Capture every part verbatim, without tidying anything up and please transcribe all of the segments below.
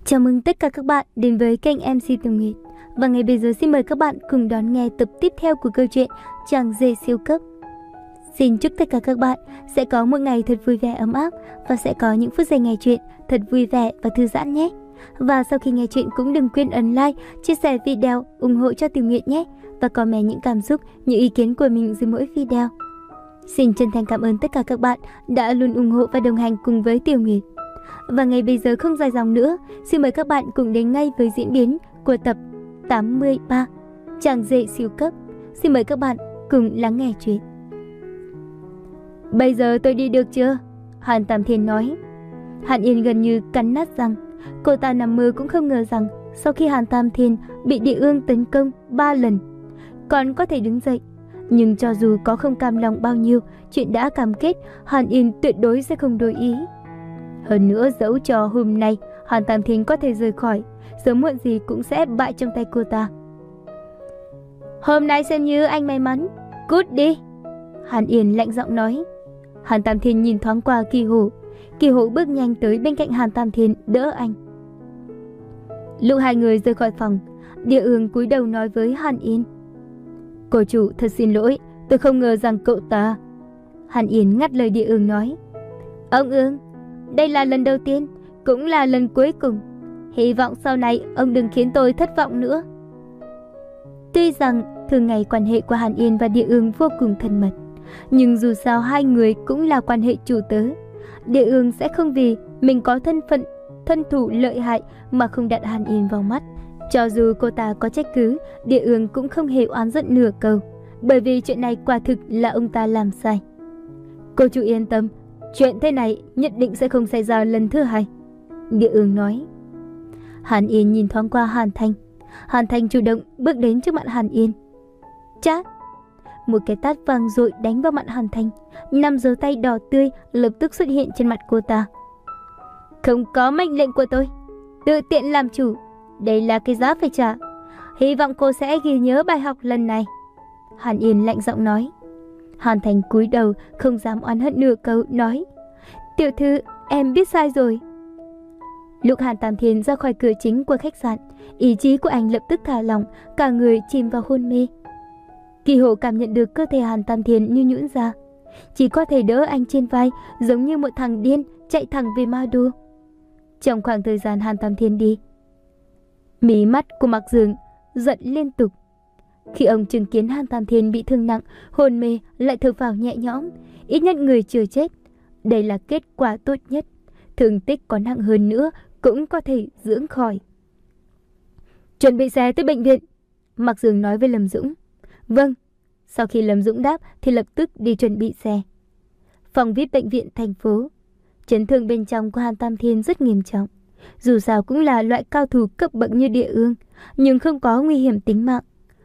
Chào mừng tất cả các bạn đến với kênh em xê Tường Nguyệt. Và ngay bây giờ xin mời các bạn cùng đón nghe tập tiếp theo của câu chuyện Chàng rể siêu cấp. Xin chúc tất cả các bạn sẽ có một ngày thật vui vẻ ấm áp và sẽ có những phút giây nghe chuyện thật vui vẻ và thư giãn nhé. Và sau khi nghe chuyện cũng đừng quên ấn like, chia sẻ video, ủng hộ cho Tường Nguyệt nhé. Và comment những cảm xúc, những ý kiến của mình dưới mỗi video. Xin chân thành cảm ơn tất cả các bạn đã luôn ủng hộ và đồng hành cùng với Tường Nguyệt. Và ngay bây giờ không dài dòng nữa, xin mời các bạn cùng đến ngay với diễn biến của tập tám mươi ba Chàng rể siêu cấp. Xin mời các bạn cùng lắng nghe chuyện. Bây giờ tôi đi được chưa? Hàn Tam Thiên nói. Hàn Yên gần như cắn nát răng. Cô ta nằm mơ cũng không ngờ rằng sau khi Hàn Tam Thiên bị địa ương tấn công ba lần còn có thể đứng dậy. Nhưng cho dù có không cam lòng bao nhiêu, chuyện đã cam kết, Hàn Yên tuyệt đối sẽ không đổi ý. Hơn nữa, dẫu cho hôm nay Hàn Tam Thiên có thể rời khỏi, sớm muộn gì cũng sẽ bại trong tay cô ta. Hôm nay xem như anh may mắn, cút đi. Hàn Yên lạnh giọng nói. Hàn Tam Thiên nhìn thoáng qua Kỳ Hổ. Kỳ Hổ bước nhanh tới bên cạnh Hàn Tam Thiên đỡ anh. Lúc hai người rời khỏi phòng, Địa Ương cúi đầu nói với Hàn Yên. Cô chủ thật xin lỗi, tôi không ngờ rằng cậu ta. Hàn Yên ngắt lời Địa Ương nói. Ông Ương, đây là lần đầu tiên, cũng là lần cuối cùng. Hy vọng sau này ông đừng khiến tôi thất vọng nữa. Tuy rằng thường ngày quan hệ của Hàn Yên và Địa Ương vô cùng thân mật, nhưng dù sao hai người cũng là quan hệ chủ tớ. Địa Ương sẽ không vì mình có thân phận, thân thủ lợi hại mà không đặt Hàn Yên vào mắt. Cho dù cô ta có trách cứ, Địa Ương cũng không hề oán giận nửa câu, bởi vì chuyện này quả thực là ông ta làm sai. Cô chủ yên tâm, chuyện thế này nhất định sẽ không xảy ra lần thứ hai, Địa Ương nói. Hàn Yên nhìn thoáng qua Hàn Thanh. Hàn Thanh chủ động bước đến trước mặt Hàn Yên. Chát! Một cái tát vang dội đánh vào mặt Hàn Thanh. Năm dấu tay đỏ tươi lập tức xuất hiện trên mặt cô ta. Không có mệnh lệnh của tôi, tự tiện làm chủ, đây là cái giá phải trả. Hy vọng cô sẽ ghi nhớ bài học lần này, Hàn Yên lạnh giọng nói. Hàn Thanh cúi đầu không dám oán hận nửa câu, nói. Tiểu thư, em biết sai rồi. Lúc Hàn Tam Thiên ra khỏi cửa chính của khách sạn, ý chí của anh lập tức thả lỏng, cả người chìm vào hôn mê. Kỳ Hổ cảm nhận được cơ thể Hàn Tam Thiên như nhũn ra, chỉ có thể đỡ anh trên vai, giống như một thằng điên chạy thẳng về Ma Đô. Trong khoảng thời gian Hàn Tam Thiên đi, mí mắt của Mạc Dương giận liên tục. Khi ông chứng kiến Hàn Tam Thiên bị thương nặng, hôn mê, lại thở phào nhẹ nhõm, ít nhất người chưa chết. Đây là kết quả tốt nhất. Thương tích có nặng hơn nữa cũng có thể dưỡng khỏi. Chuẩn bị xe tới bệnh viện, Mạc Dương nói với Lâm Dũng. Vâng. Sau khi Lâm Dũng đáp thì lập tức đi chuẩn bị xe. Phòng vi ai pi bệnh viện thành phố. Chấn thương bên trong của Hàn Tam Thiên rất nghiêm trọng. Dù sao cũng là loại cao thủ cấp bậc như Địa Ương, nhưng không có nguy hiểm tính mạng,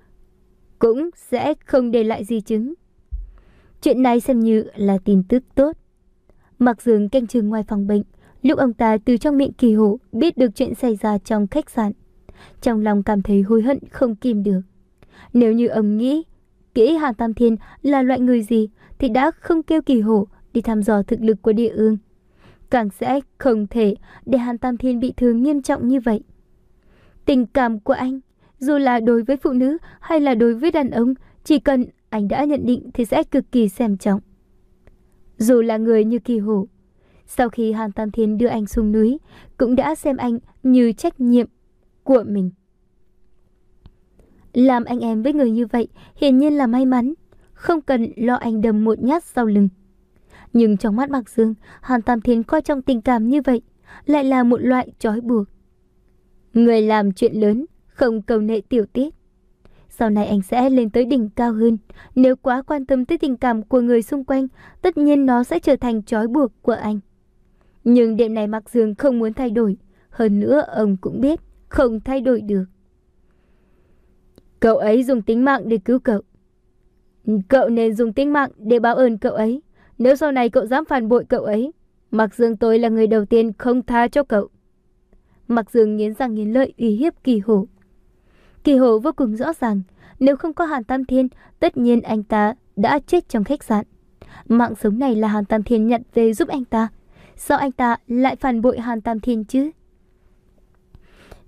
cũng sẽ không để lại di chứng. Chuyện này xem như là tin tức tốt. Mạc Dương canh chừng ngoài phòng bệnh. Lúc ông ta từ trong miệng Kỳ Hổ biết được chuyện xảy ra trong khách sạn, trong lòng cảm thấy hối hận không kìm được. Nếu như ông nghĩ kỹ Hàn Tam Thiên là loại người gì thì đã không kêu Kỳ Hổ đi thăm dò thực lực của Địa Ương, càng sẽ không thể để Hàn Tam Thiên bị thương nghiêm trọng như vậy. Tình cảm của anh, dù là đối với phụ nữ hay là đối với đàn ông, chỉ cần anh đã nhận định thì sẽ cực kỳ xem trọng. Dù là người như Kỳ Hổ, sau khi Hàn Tam Thiên đưa anh xuống núi, cũng đã xem anh như trách nhiệm của mình. Làm anh em với người như vậy hiển nhiên là may mắn, không cần lo anh đâm một nhát sau lưng. Nhưng trong mắt Mạc Dương, Hàn Tam Thiên coi trọng tình cảm như vậy lại là một loại trói buộc. Người làm chuyện lớn không cầu nệ tiểu tiết. Sau này anh sẽ lên tới đỉnh cao hơn. Nếu quá quan tâm tới tình cảm của người xung quanh, tất nhiên nó sẽ trở thành trói buộc của anh. Nhưng đêm này Mạc Dương không muốn thay đổi. Hơn nữa ông cũng biết không thay đổi được. Cậu ấy dùng tính mạng để cứu cậu. Cậu nên dùng tính mạng để báo ơn cậu ấy. Nếu sau này cậu dám phản bội cậu ấy, Mạc Dương tôi là người đầu tiên không tha cho cậu. Mạc Dương nghiến răng nghiến lợi uy hiếp Kỳ Hổ. Kỳ Hổ vô cùng rõ ràng, nếu không có Hàn Tam Thiên, tất nhiên anh ta đã chết trong khách sạn. Mạng sống này là Hàn Tam Thiên nhận về giúp anh ta. Sao anh ta lại phản bội Hàn Tam Thiên chứ?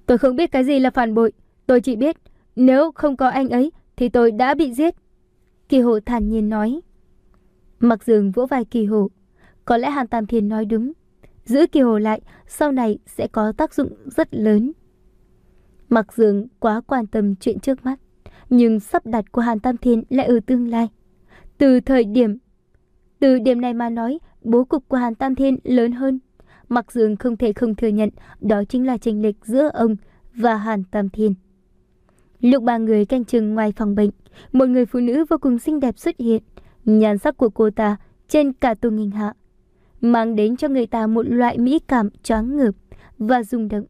Tôi không biết cái gì là phản bội. Tôi chỉ biết nếu không có anh ấy thì tôi đã bị giết. Kỳ Hổ thản nhiên nói. Mặc Dương vỗ vai Kỳ Hổ. Có lẽ Hàn Tam Thiên nói đúng. Giữ Kỳ Hổ lại sau này sẽ có tác dụng rất lớn. Mặc Dương quá quan tâm chuyện trước mắt, nhưng sắp đặt của Hàn Tam Thiên lại ở tương lai. Từ thời điểm Từ điểm này mà nói, bố cục của Hàn Tam Thiên lớn hơn. Mặc Dương không thể không thừa nhận đó chính là chênh lệch giữa ông và Hàn Tam Thiên. Lúc ba người canh chừng ngoài phòng bệnh, một người phụ nữ vô cùng xinh đẹp xuất hiện. Nhan sắc của cô ta trên cả Tô Nghinh Hạ, mang đến cho người ta một loại mỹ cảm choáng ngợp và rung động.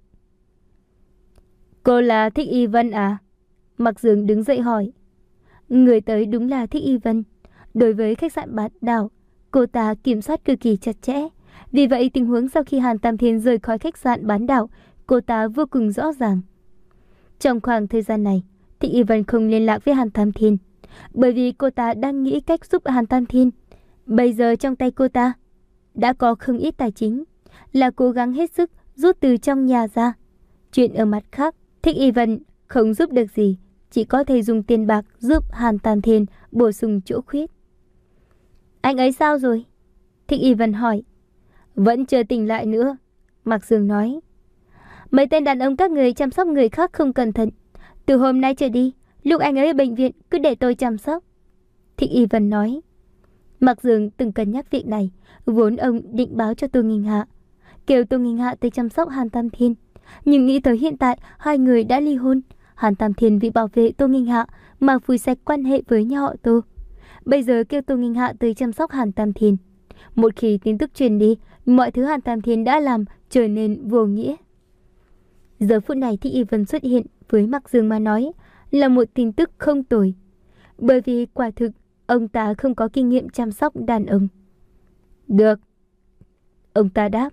Cô là Thích Y Vân à? Mặc Dương đứng dậy hỏi. Người tới đúng là Thích Y Vân. Đối với khách sạn Bát Đảo, cô ta kiểm soát cực kỳ chặt chẽ. Vì vậy tình huống sau khi Hàn Tam Thiên rời khỏi khách sạn Bán Đảo, cô ta vô cùng rõ ràng. Trong khoảng thời gian này, Thích Y Vân không liên lạc với Hàn Tam Thiên, bởi vì cô ta đang nghĩ cách giúp Hàn Tam Thiên. Bây giờ trong tay cô ta đã có không ít tài chính, là cố gắng hết sức rút từ trong nhà ra. Chuyện ở mặt khác, Thích Y Vân không giúp được gì, chỉ có thể dùng tiền bạc giúp Hàn Tam Thiên bổ sung chỗ khuyết. Anh ấy sao rồi? Thích Y Vân hỏi. Vẫn chưa tỉnh lại nữa, Mạc Dương nói. Mấy tên đàn ông các người chăm sóc người khác không cẩn thận. Từ hôm nay trở đi, lúc anh ấy ở bệnh viện cứ để tôi chăm sóc, Thích Y Vân nói. Mạc Dương từng cân nhắc việc này, vốn ông định báo cho Tô Nghinh Hạ, kêu Tô Nghinh Hạ tới chăm sóc Hàn Tam Thiên. Nhưng nghĩ tới hiện tại hai người đã ly hôn, Hàn Tam Thiên vì bảo vệ Tô Nghinh Hạ mà phủi sạch quan hệ với nhà họ Tô. Bây giờ kêu Tô Nghinh Hạ tới chăm sóc Hàn Tam Thiên. Một khi tin tức truyền đi, mọi thứ Hàn Tam Thiên đã làm trở nên vô nghĩa. Giờ phút này Thích Y Vân xuất hiện với Mạc Dương mà nói là một tin tức không tồi, bởi vì quả thực ông ta không có kinh nghiệm chăm sóc đàn ông. Được, ông ta đáp.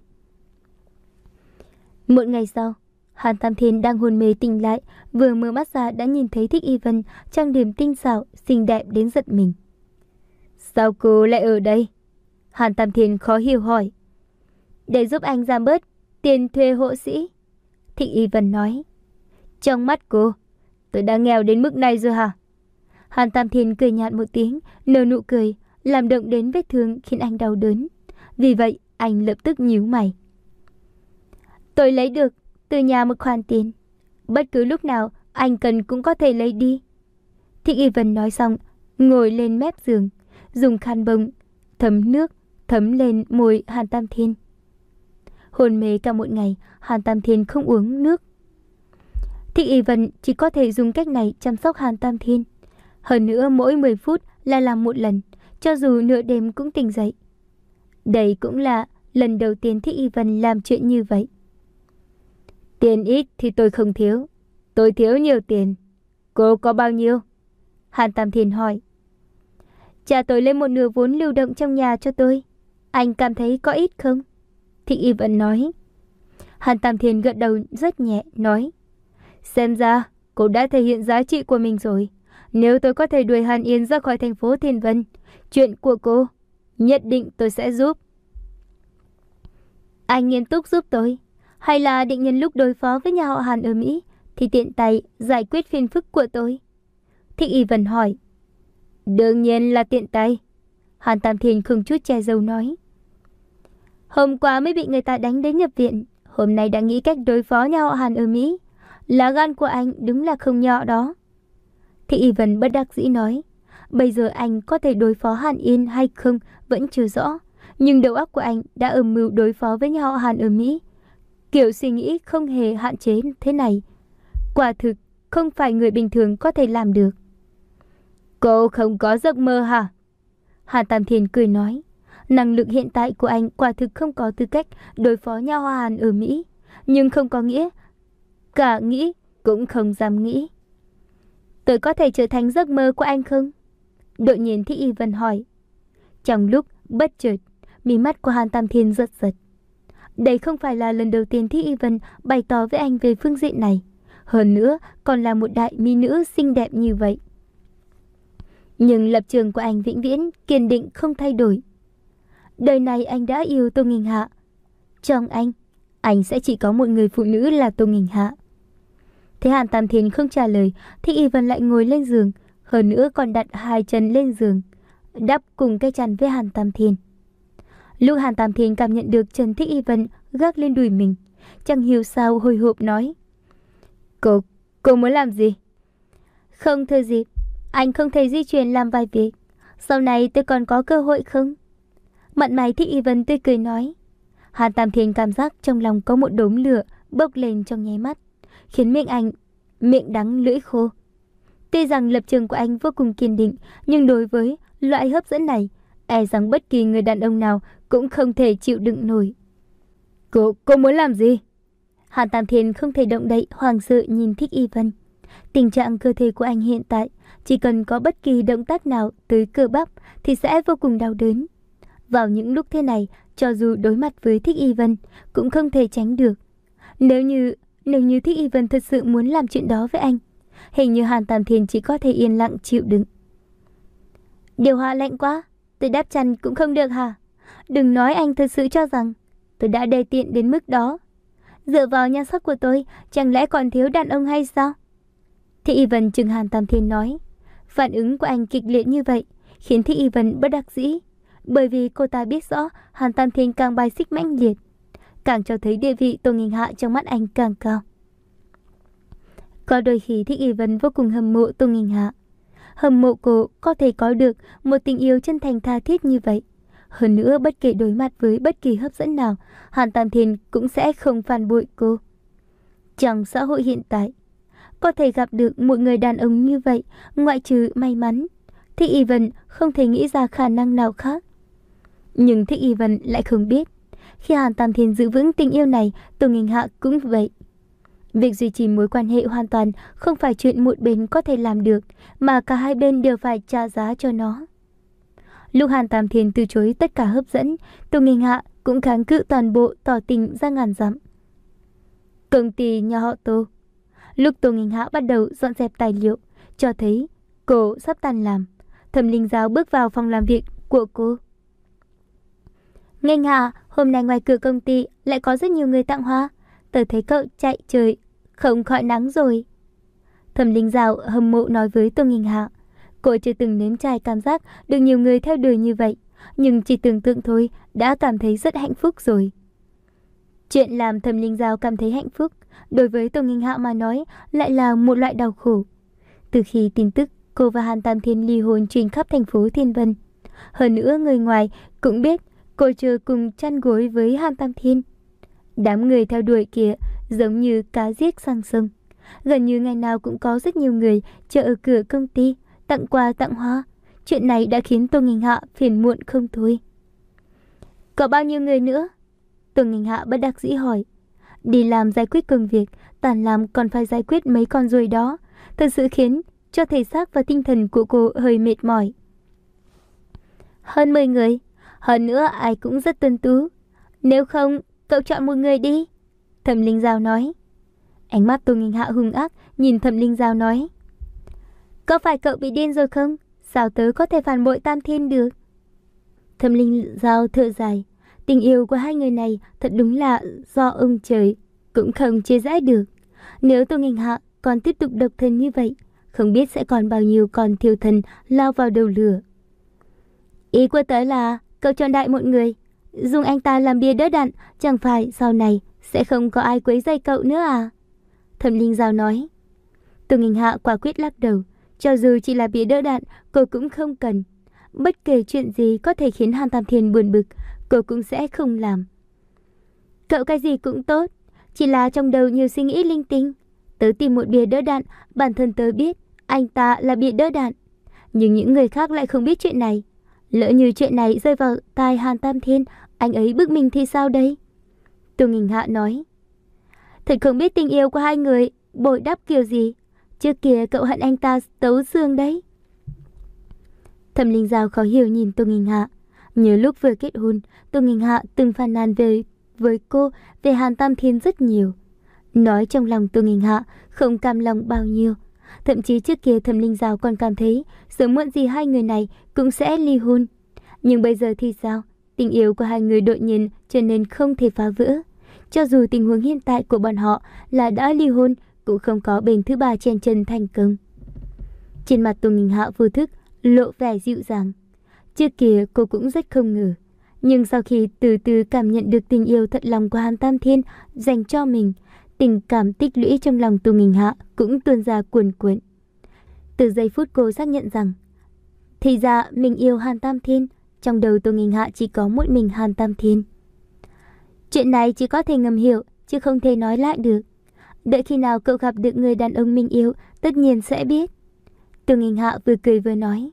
Một ngày sau, Hàn Tam Thiên đang hôn mê tỉnh lại, vừa mở mắt ra đã nhìn thấy Thích Y Vân trang điểm tinh xảo, xinh đẹp đến giật mình. Sao cô lại ở đây? Hàn Tam Thiên khó hiểu hỏi. Để giúp anh giảm bớt tiền thuê hộ sĩ, Thích Y Vân nói. Trong mắt cô, tôi đã nghèo đến mức này rồi hả? Hàn Tam Thiên cười nhạt một tiếng, nở nụ cười, làm động đến vết thương khiến anh đau đớn. Vì vậy, anh lập tức nhíu mày. Tôi lấy được từ nhà một khoản tiền, bất cứ lúc nào anh cần cũng có thể lấy đi. Thích Y Vân nói xong, ngồi lên mép giường, dùng khăn bông thấm nước thấm lên môi Hàn Tam Thiên. Hôn mê cả một ngày, Hàn Tam Thiên không uống nước. Thích Y Vân chỉ có thể dùng cách này chăm sóc Hàn Tam Thiên. Hơn nữa mỗi mười phút là làm một lần, cho dù nửa đêm cũng tỉnh dậy. Đây cũng là lần đầu tiên Thích Y Vân làm chuyện như vậy. Tiền ít thì tôi không thiếu, tôi thiếu nhiều tiền. Cô có bao nhiêu? Hàn Tam Thiên hỏi. Cha tôi lấy một nửa vốn lưu động trong nhà cho tôi. Anh cảm thấy có ít không? Thích Y Vân nói. Hàn Tam Thiên gật đầu rất nhẹ, nói. Xem ra cô đã thể hiện giá trị của mình rồi. Nếu tôi có thể đuổi Hàn Yên ra khỏi thành phố Thiên Vân, chuyện của cô nhất định tôi sẽ giúp. Anh nghiêm túc giúp tôi, hay là định nhân lúc đối phó với nhà họ Hàn ở Mỹ thì tiện tay giải quyết phiền phức của tôi? Thích Y Vân hỏi. Đương nhiên là tiện tay, Hàn Tam Thiên không chút che giấu nói. Hôm qua mới bị người ta đánh đến nhập viện, hôm nay đã nghĩ cách đối phó nhà họ Hàn ở Mỹ. Lá gan của anh đúng là không nhỏ đó. Thích Y Vân bất đắc dĩ nói. Bây giờ anh có thể đối phó Hàn Yên hay không vẫn chưa rõ, nhưng đầu óc của anh đã âm mưu đối phó với nhà họ Hàn ở Mỹ. Kiểu suy nghĩ không hề hạn chế thế này, quả thực không phải người bình thường có thể làm được. Cô không có giấc mơ hả? Hàn Tam Thiên cười nói. Năng lực hiện tại của anh quả thực không có tư cách đối phó nhà họ Hàn ở Mỹ, nhưng không có nghĩa cả nghĩ cũng không dám nghĩ. Tôi có thể trở thành giấc mơ của anh không? Đột nhiên Thích Y Vân hỏi. Trong lúc bất chợt, mí mắt của Hàn Tam Thiên giật giật. Đây không phải là lần đầu tiên Thích Y Vân bày tỏ với anh về phương diện này, hơn nữa còn là một đại mỹ nữ xinh đẹp như vậy. Nhưng lập trường của anh vĩnh viễn kiên định không thay đổi. Đời này anh đã yêu Tô Nghinh Hạ. Trong anh, anh sẽ chỉ có một người phụ nữ là Tô Nghinh Hạ. Thế Hàn Tam Thiên không trả lời, Thích Y Vân lại ngồi lên giường, hơn nữa còn đặt hai chân lên giường, đắp cùng cái chăn với Hàn Tam Thiên. Lúc Hàn Tam Thiên cảm nhận được chân Thích Y Vân gác lên đùi mình, chẳng hiểu sao hồi hộp nói: Cô, cô muốn làm gì? Không thưa dịp, anh không thể di chuyển làm vài việc. Sau này tôi còn có cơ hội không? Mặt mày Thích Y Vân tươi cười nói. Hàn Tam Thiên cảm giác trong lòng có một đốm lửa bốc lên trong nháy mắt, khiến miệng anh miệng đắng lưỡi khô. Tuy rằng lập trường của anh vô cùng kiên định, nhưng đối với loại hấp dẫn này, e rằng bất kỳ người đàn ông nào cũng không thể chịu đựng nổi. Cô, cô muốn làm gì? Hàn Tam Thiên không thể động đậy, hoảng sợ nhìn Thích Y Vân. Tình trạng cơ thể của anh hiện tại, chỉ cần có bất kỳ động tác nào tới cơ bắp thì sẽ vô cùng đau đớn. Vào những lúc thế này, cho dù đối mặt với Thích Y Vân cũng không thể tránh được. Nếu như nếu như Thích Y Vân thật sự muốn làm chuyện đó với anh, hình như Hàn Tam Thiên chỉ có thể yên lặng chịu đựng. Điều hòa lạnh quá, tôi đắp chăn cũng không được hả? Đừng nói anh thật sự cho rằng tôi đã đê tiện đến mức đó. Dựa vào nhan sắc của tôi, chẳng lẽ còn thiếu đàn ông hay sao? Thích Y Vân chừng Hàn Tam Thiên nói. Phản ứng của anh kịch liệt như vậy khiến Thích Y Vân bất đắc dĩ, bởi vì cô ta biết rõ Hàn Tam Thiên càng bài xích mãnh liệt, càng cho thấy địa vị Tô Nghinh Hạ trong mắt anh càng cao. Có đôi khi Thích Y Vân vô cùng hâm mộ Tô Nghinh Hạ, hâm mộ cô có thể có được một tình yêu chân thành tha thiết như vậy. Hơn nữa, bất kể đối mặt với bất kỳ hấp dẫn nào, Hàn Tam Thiên cũng sẽ không phản bội cô. Trong xã hội hiện tại, có thể gặp được một người đàn ông như vậy, ngoại trừ may mắn, Thích Y Vân không thể nghĩ ra khả năng nào khác. Nhưng Thích Y Vân lại không biết, khi Hàn Tam Thiên giữ vững tình yêu này, Tô Nghinh Hạ cũng vậy. Việc duy trì mối quan hệ hoàn toàn không phải chuyện một bên có thể làm được, mà cả hai bên đều phải trả giá cho nó. Lúc Hàn Tam Thiên từ chối tất cả hấp dẫn, Tô Nghinh Hạ cũng kháng cự toàn bộ, tỏ tình ra ngàn dặm. Công ty nhà họ Tô. Lúc Tô Nghinh Hạ bắt đầu dọn dẹp tài liệu, cho thấy cô sắp tan làm, Thẩm Linh Giao bước vào phòng làm việc của cô. Nghinh Hạ, hôm nay ngoài cửa công ty lại có rất nhiều người tặng hoa. Tớ thấy cậu chạy trời không khỏi nắng rồi. Thẩm Linh Giao hâm mộ nói với Tô Nghinh Hạ. Cô chưa từng nếm trải cảm giác được nhiều người theo đuổi như vậy, nhưng chỉ tưởng tượng thôi đã cảm thấy rất hạnh phúc rồi. Chuyện làm Thẩm Linh Giao cảm thấy hạnh phúc, đối với Tô Nghinh Hạ mà nói lại là một loại đau khổ. Từ khi tin tức cô và Hàn Tam Thiên ly hôn truyền khắp thành phố Thiên Vân, hơn nữa người ngoài cũng biết cô chưa cùng chăn gối với Hàn Tam Thiên. Đám người theo đuổi kia giống như cá giết sang sông, gần như ngày nào cũng có rất nhiều người chờ ở cửa công ty tặng quà tặng hoa. Chuyện này đã khiến Tô Nghinh Hạ phiền muộn không thôi. Có bao nhiêu người nữa? Tô Nghinh Hạ bất đắc dĩ hỏi. Đi làm giải quyết công việc, tàn làm còn phải giải quyết mấy con ruồi đó, thật sự khiến cho thể xác và tinh thần của cô hơi mệt mỏi. Hơn mười người, hơn nữa ai cũng rất tuân tú. Nếu không, cậu chọn một người đi. Thẩm Linh Giao nói. Ánh mắt Tô Nghinh Hạ hung ác nhìn Thẩm Linh Giao nói. Có phải cậu bị điên rồi không? Sao tớ có thể phản bội Tam Thiên được? Thẩm Linh Giao thở dài. Tình yêu của hai người này thật đúng là do ông trời cũng không chia rẽ được. Nếu Tô Nghinh Hạ còn tiếp tục độc thân như vậy, không biết sẽ còn bao nhiêu con thiêu thần lao vào đầu lửa. Ý của tớ là cậu chọn đại một người, dùng anh ta làm bia đỡ đạn, chẳng phải sau này sẽ không có ai quấy rầy cậu nữa à? Thẩm Linh Giao nói. Tô Nghinh Hạ quả quyết lắc đầu. Cho dù chỉ là bia đỡ đạn, cô cũng không cần. Bất kể chuyện gì có thể khiến Hàn Tam Thiên buồn bực, cô cũng sẽ không làm. Cậu cái gì cũng tốt, chỉ là trong đầu nhiều suy nghĩ linh tinh. Tớ tìm một bia đỡ đạn, bản thân tớ biết anh ta là bia đỡ đạn, nhưng những người khác lại không biết chuyện này. Lỡ như chuyện này rơi vào tai Hàn Tam Thiên, anh ấy bức mình thì sao đây? Tô Nghinh Hạ nói. Thật không biết tình yêu của hai người bồi đắp kiểu gì. Trước kia cậu hận anh ta tấu xương đấy. Thẩm Linh Giao khó hiểu nhìn Tô Nghinh Hạ. Nhớ lúc vừa kết hôn, Tô Nghinh Hạ từng phàn nàn về với cô về Hàn Tam Thiên rất nhiều. Nói trong lòng Tô Nghinh Hạ không cam lòng bao nhiêu. Thậm chí trước kia Thẩm Linh Giao còn cảm thấy sớm muộn gì hai người này cũng sẽ ly hôn. Nhưng bây giờ thì sao? Tình yêu của hai người đột nhiên trở nên không thể phá vỡ. Cho dù tình huống hiện tại của bọn họ là đã ly hôn, cũng không có bên thứ ba chen chân thành công. Trên mặt Tô Nghinh Hạ vô thức lộ vẻ dịu dàng. Trước kia cô cũng rất không ngờ, nhưng sau khi từ từ cảm nhận được tình yêu thật lòng của Hàn Tam Thiên dành cho mình, tình cảm tích lũy trong lòng Tô Nghinh Hạ cũng tuôn ra cuồn cuộn. Từ giây phút cô xác nhận rằng thì ra mình yêu Hàn Tam Thiên, trong đầu Tô Nghinh Hạ chỉ có mỗi mình Hàn Tam Thiên. Chuyện này chỉ có thể ngầm hiểu, chứ không thể nói lại được. Đợi khi nào cậu gặp được người đàn ông mình yêu, tất nhiên sẽ biết. Tô Nghinh Hạ vừa cười vừa nói.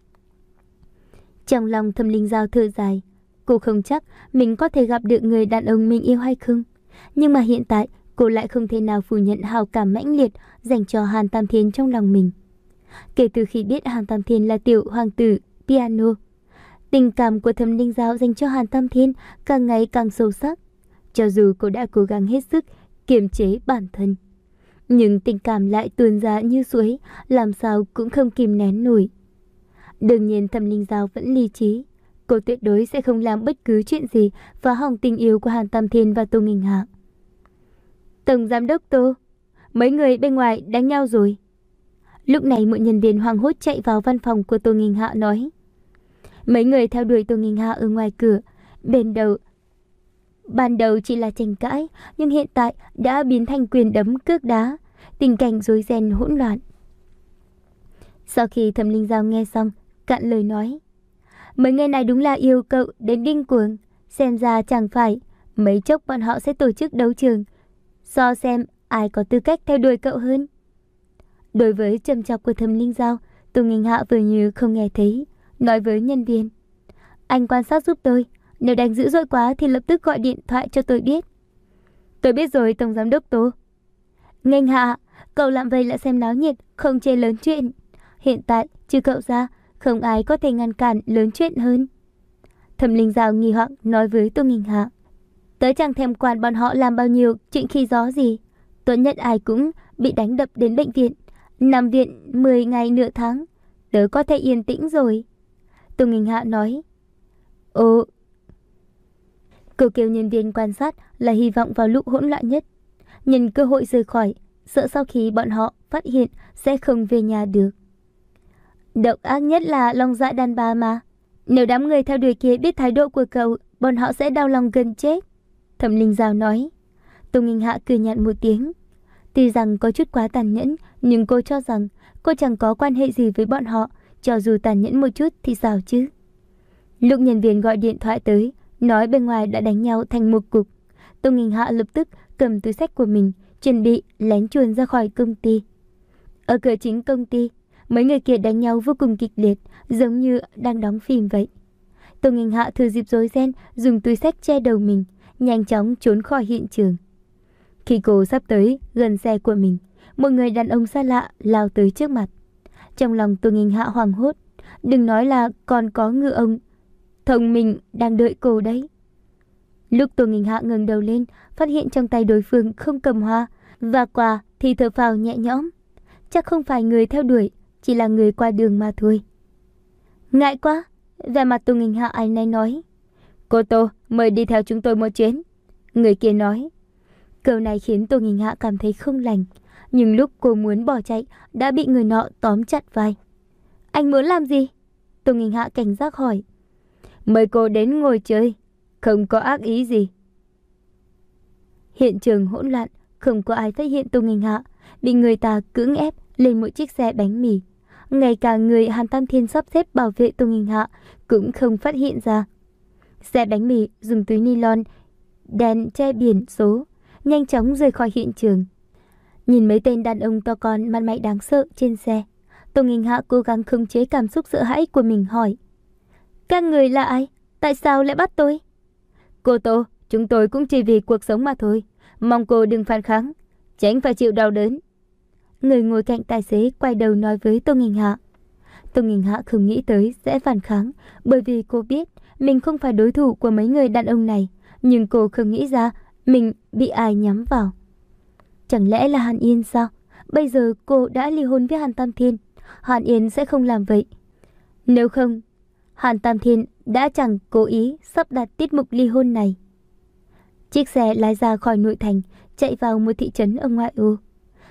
Trong lòng Thẩm Linh Giao thở dài. Cô không chắc mình có thể gặp được người đàn ông mình yêu hay không. Nhưng mà hiện tại cô lại không thể nào phủ nhận hào cảm mãnh liệt dành cho Hàn Tam Thiên trong lòng mình. Kể từ khi biết Hàn Tam Thiên là tiểu hoàng tử piano, tình cảm của Thẩm Linh Giao dành cho Hàn Tam Thiên càng ngày càng sâu sắc. Cho dù cô đã cố gắng hết sức kiềm chế bản thân, nhưng tình cảm lại tuôn ra như suối, làm sao cũng không kìm nén nổi. Đương nhiên Thẩm Linh Giao vẫn lý trí. Cô tuyệt đối sẽ không làm bất cứ chuyện gì phá hỏng tình yêu của Hàn Tam Thiên và Tô Nghinh Hạ. Tổng giám đốc Tô, mấy người bên ngoài đánh nhau rồi. Lúc này một nhân viên hoảng hốt chạy vào văn phòng của Tô Nghinh Hạ nói. Mấy người theo đuổi Tô Nghinh Hạ ở ngoài cửa. Bên đầu Ban đầu chỉ là tranh cãi, nhưng hiện tại đã biến thành quyền đấm cước đá, tình cảnh rối ren hỗn loạn. Sau khi Thẩm Linh Giao nghe xong, cạn lời nói. Mấy người này đúng là yêu cậu đến điên cuồng. Xem ra chẳng phải mấy chốc bọn họ sẽ tổ chức đấu trường, so xem ai có tư cách theo đuổi cậu hơn. Đối với trầm chọc của Thẩm Linh Giao, Tô Nghinh Hạ vừa như không nghe thấy, nói với nhân viên. Anh quan sát giúp tôi, nếu đánh dữ dội quá thì lập tức gọi điện thoại cho tôi biết. Tôi biết rồi, Tổng giám đốc Tô. Nghênh Hạ, cậu làm vậy là xem náo nhiệt, không chê lớn chuyện. Hiện tại, trừ cậu ra, không ai có thể ngăn cản lớn chuyện hơn. Thẩm Linh Giao nghi hoặc nói với Tô Nghinh Hạ. Tớ chẳng thèm quản bọn họ làm bao nhiêu chuyện khi gió gì. Tốt nhất ai cũng bị đánh đập đến bệnh viện, nằm viện mười ngày nửa tháng. Tớ có thể yên tĩnh rồi. Tô Nghinh Hạ nói. Ồ. Cô kêu nhân viên quan sát là hy vọng vào lúc hỗn loạn nhất, nhân cơ hội rời khỏi, sợ sau khi bọn họ phát hiện sẽ không về nhà được. Độc ác nhất là lòng dạ đàn bà mà. Nếu đám người theo đuổi kia biết thái độ của cậu, bọn họ sẽ đau lòng gần chết. Thẩm Linh Giao nói. Tô Nghinh Hạ cười nhạt một tiếng. Tuy rằng có chút quá tàn nhẫn, nhưng cô cho rằng cô chẳng có quan hệ gì với bọn họ, cho dù tàn nhẫn một chút thì sao chứ. Lúc nhân viên gọi điện thoại tới, nói bên ngoài đã đánh nhau thành một cục, Tô Nghinh Hạ lập tức cầm túi xách của mình, chuẩn bị lén chuồn ra khỏi công ty. Ở cửa chính công ty, mấy người kia đánh nhau vô cùng kịch liệt, giống như đang đóng phim vậy. Tô Nghinh Hạ thừa dịp rối ren, dùng túi xách che đầu mình, nhanh chóng trốn khỏi hiện trường. Khi cô sắp tới gần xe của mình, một người đàn ông xa lạ lao tới trước mặt. Trong lòng Tô Nghinh Hạ hoảng hốt, đừng nói là còn có ngựa ông thông minh đang đợi cô đấy. Lúc Tô Nghinh Hạ ngẩng đầu lên, phát hiện trong tay đối phương không cầm hoa và quà thì thở phào nhẹ nhõm. Chắc không phải người theo đuổi, chỉ là người qua đường mà thôi. Ngại quá, vẻ mặt Tô Nghinh Hạ anh này nói. Cô Tô, mời đi theo chúng tôi một chuyến. Người kia nói. Câu này khiến Tô Nghinh Hạ cảm thấy không lành, nhưng lúc cô muốn bỏ chạy đã bị người nọ tóm chặt vai. Anh muốn làm gì? Tô Nghinh Hạ cảnh giác hỏi. Mời cô đến ngồi chơi, không có ác ý gì. Hiện trường hỗn loạn, không có ai phát hiện Tô Nghinh Hạ bị người ta cưỡng ép lên một chiếc xe bánh mì. Ngay cả người Hàn Tam Thiên sắp xếp bảo vệ Tô Nghinh Hạ cũng không phát hiện ra. Xe bánh mì dùng túi nylon đèn che biển số, nhanh chóng rời khỏi hiện trường. Nhìn mấy tên đàn ông to con mặt mày đáng sợ trên xe, Tô Nghinh Hạ cố gắng khống chế cảm xúc sợ hãi của mình hỏi. Các người là ai? Tại sao lại bắt tôi? Cô Tô, chúng tôi cũng chỉ vì cuộc sống mà thôi. Mong cô đừng phản kháng, tránh phải chịu đau đớn. Người ngồi cạnh tài xế quay đầu nói với Tô Nghinh Hạ. Tô Nghinh Hạ không nghĩ tới sẽ phản kháng, bởi vì cô biết mình không phải đối thủ của mấy người đàn ông này. Nhưng cô không nghĩ ra mình bị ai nhắm vào. Chẳng lẽ là Hàn Yên sao? Bây giờ cô đã ly hôn với Hàn Tam Thiên, Hàn Yên sẽ không làm vậy. Nếu không, Hàn Tam Thiên đã chẳng cố ý sắp đặt tiết mục ly hôn này. Chiếc xe lái ra khỏi nội thành, chạy vào một thị trấn ở ngoại ô.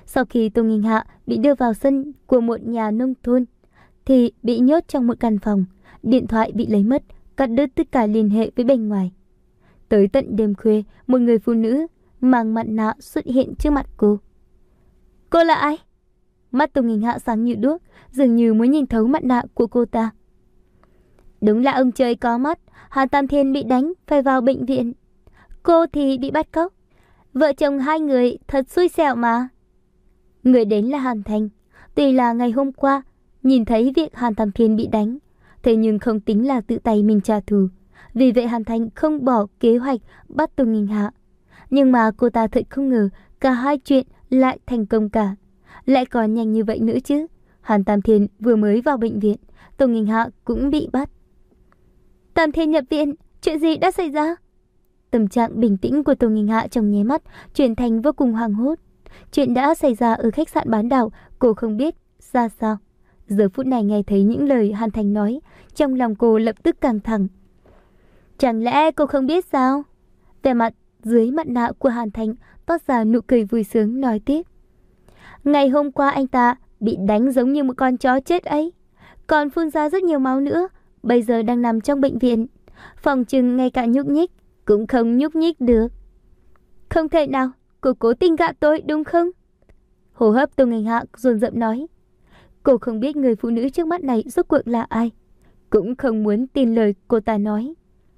Sau khi Tô Nghinh Hạ bị đưa vào sân của một nhà nông thôn, thì bị nhốt trong một căn phòng, điện thoại bị lấy mất, cắt đứt tất cả liên hệ với bên ngoài. Tới tận đêm khuya, một người phụ nữ mang mặt nạ xuất hiện trước mặt cô. Cô là ai? Mắt Tô Nghinh Hạ sáng như đuốc, dường như muốn nhìn thấu mặt nạ của cô ta. Đúng là ông trời có mắt, Hàn Tam Thiên bị đánh, phải vào bệnh viện. Cô thì bị bắt cóc. Vợ chồng hai người thật xui xẻo mà. Người đến là Hàn Thành. Tuy là ngày hôm qua nhìn thấy việc Hàn Tam Thiên bị đánh, thế nhưng không tính là tự tay mình trả thù. Vì vậy Hàn Thành không bỏ kế hoạch bắt Tô Nghinh Hạ. Nhưng mà cô ta thật không ngờ cả hai chuyện lại thành công cả. Lại còn nhanh như vậy nữa chứ. Hàn Tam Thiên vừa mới vào bệnh viện, Tô Nghinh Hạ cũng bị bắt. Tam Thiên nhập viện, chuyện gì đã xảy ra? Tâm trạng bình tĩnh của Tô Nghinh Hạ trong nháy mắt chuyển thành vô cùng hoảng hốt. Chuyện đã xảy ra ở khách sạn bán đảo, cô không biết ra sao. Giờ phút này nghe thấy những lời Hàn Thành nói, trong lòng cô lập tức căng thẳng. Chẳng lẽ cô không biết sao? Vẻ mặt dưới mặt nạ của Hàn Thành toát ra nụ cười vui sướng nói tiếp. Ngày hôm qua anh ta bị đánh giống như một con chó chết ấy, còn phun ra rất nhiều máu nữa, bây giờ đang nằm trong bệnh viện. Phòng chừng ngay cả nhúc nhích cũng không nhúc nhích được. Không thể nào, cô cố tình gạt tôi đúng không? Hô hấp Tô Nghinh Hạ dồn dập nói. Cô không biết người phụ nữ trước mắt này rốt cuộc là ai, cũng không muốn tin lời cô ta nói.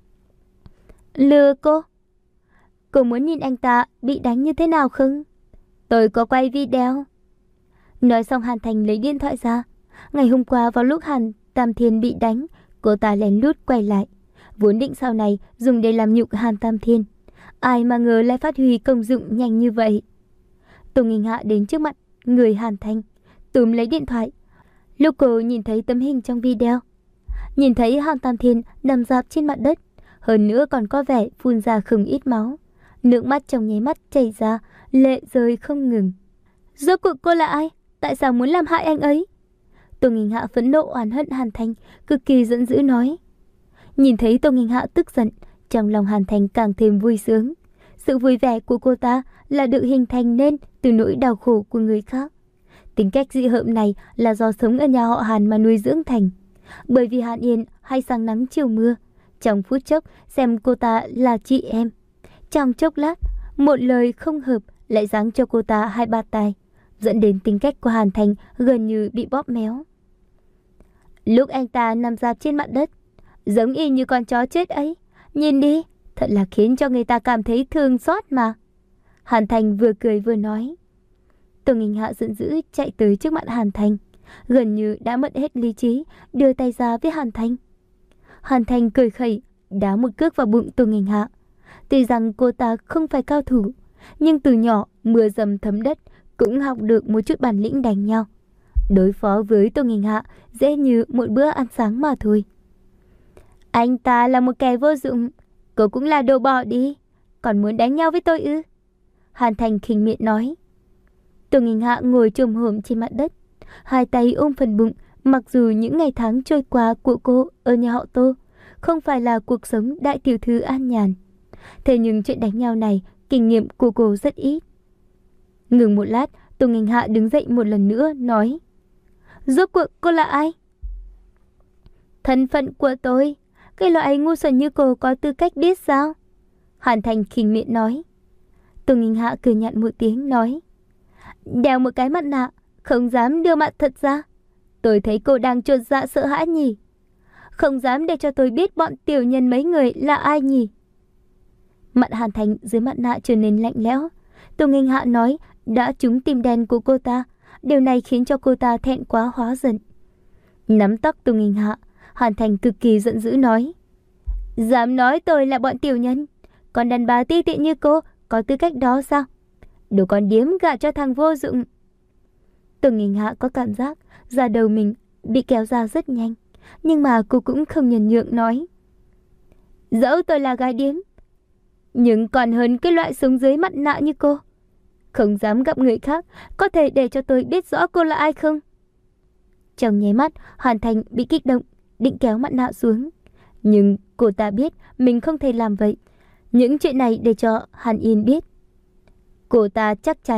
Lừa cô? Cô muốn nhìn anh ta bị đánh như thế nào không? Tôi có quay video. Nói xong Hàn Thành lấy điện thoại ra. Ngày hôm qua vào lúc Hàn Tam Thiên bị đánh, cô ta lén lút quay lại, vốn định sau này dùng để làm nhục Hàn Tam Thiên. Ai mà ngờ lại phát huy công dụng nhanh như vậy. Tô Nghinh Hạ đến trước mặt người Hàn Thành, túm lấy điện thoại. Lúc cô nhìn thấy tấm hình trong video, nhìn thấy Hàn Tam Thiên nằm rạp trên mặt đất, hơn nữa còn có vẻ phun ra không ít máu, nước mắt trong nháy mắt chảy ra, lệ rơi không ngừng. Rốt cuộc cô là ai? Tại sao muốn làm hại anh ấy? Tô Nghinh Hạ phẫn nộ oán hận Hàn Thành, cực kỳ giận dữ nói. Nhìn thấy Tô Nghinh Hạ tức giận, trong lòng Hàn Thành càng thêm vui sướng. Sự vui vẻ của cô ta là được hình thành nên từ nỗi đau khổ của người khác. Tính cách dị hợm này là do sống ở nhà họ Hàn mà nuôi dưỡng thành. Bởi vì Hàn Yên hay sáng nắng chiều mưa, trong phút chốc xem cô ta là chị em. Trong chốc lát, một lời không hợp lại giáng cho cô ta hai ba tai, dẫn đến tính cách của Hàn Thành gần như bị bóp méo. Lúc anh ta nằm rạp trên mặt đất, giống y như con chó chết ấy, nhìn đi, thật là khiến cho người ta cảm thấy thương xót mà. Hàn Thành vừa cười vừa nói. Tô Nghinh Hạ giận dữ chạy tới trước mặt Hàn Thành, gần như đã mất hết lý trí, đưa tay ra với Hàn Thành. Hàn Thành cười khẩy, đá một cước vào bụng Tô Nghinh Hạ. Tuy rằng cô ta không phải cao thủ, nhưng từ nhỏ mưa dầm thấm đất cũng học được một chút bản lĩnh đánh nhau. Đối phó với Tô Nghinh Hạ dễ như một bữa ăn sáng mà thôi. Anh ta là một kẻ vô dụng, cô cũng là đồ bỏ đi, còn muốn đánh nhau với tôi ư? Hàn Thành khinh miệt nói. Tô Nghinh Hạ ngồi chồm hổm trên mặt đất, hai tay ôm phần bụng. Mặc dù những ngày tháng trôi qua của cô ở nhà họ Tô không phải là cuộc sống đại tiểu thư an nhàn, thế nhưng chuyện đánh nhau này kinh nghiệm của cô rất ít. Ngừng một lát, Tô Nghinh Hạ đứng dậy một lần nữa nói. Rốt cuộc cô là ai? Thân phận của tôi, cái loại ngu xuẩn như cô có tư cách biết sao? Hàn Thành khinh miệt nói. Tô Nghinh Hạ cười nhạt một tiếng nói. Đeo một cái mặt nạ, không dám đưa mặt thật ra. Tôi thấy cô đang chột dạ sợ hãi nhỉ? Không dám để cho tôi biết bọn tiểu nhân mấy người là ai nhỉ? Mặt Hàn Thành dưới mặt nạ trở nên lạnh lẽo. Tô Nghinh Hạ nói đã trúng tim đen của cô ta. Điều này khiến cho cô ta thẹn quá hóa giận. Nắm tóc Tô Nghinh Hạ, Hàn Thành cực kỳ giận dữ nói. Dám nói tôi là bọn tiểu nhân? Còn đàn bà ti tiện như cô có tư cách đó sao? Đồ con điếm gả cho thằng vô dụng. Tô Nghinh Hạ có cảm giác da đầu mình bị kéo ra rất nhanh, nhưng mà cô cũng không nhường nhượng nói. Dẫu tôi là gái điếm, nhưng còn hơn cái loại sống dưới mặt nạ như cô. Không dám gặp người khác, có thể để cho tôi biết rõ cô là ai không? Trong nháy mắt, Hàn Thành bị kích động, định kéo mặt nạ xuống. Nhưng cô ta biết mình không thể làm vậy. Những chuyện này để cho Hàn Yên biết, cô ta chắc chắn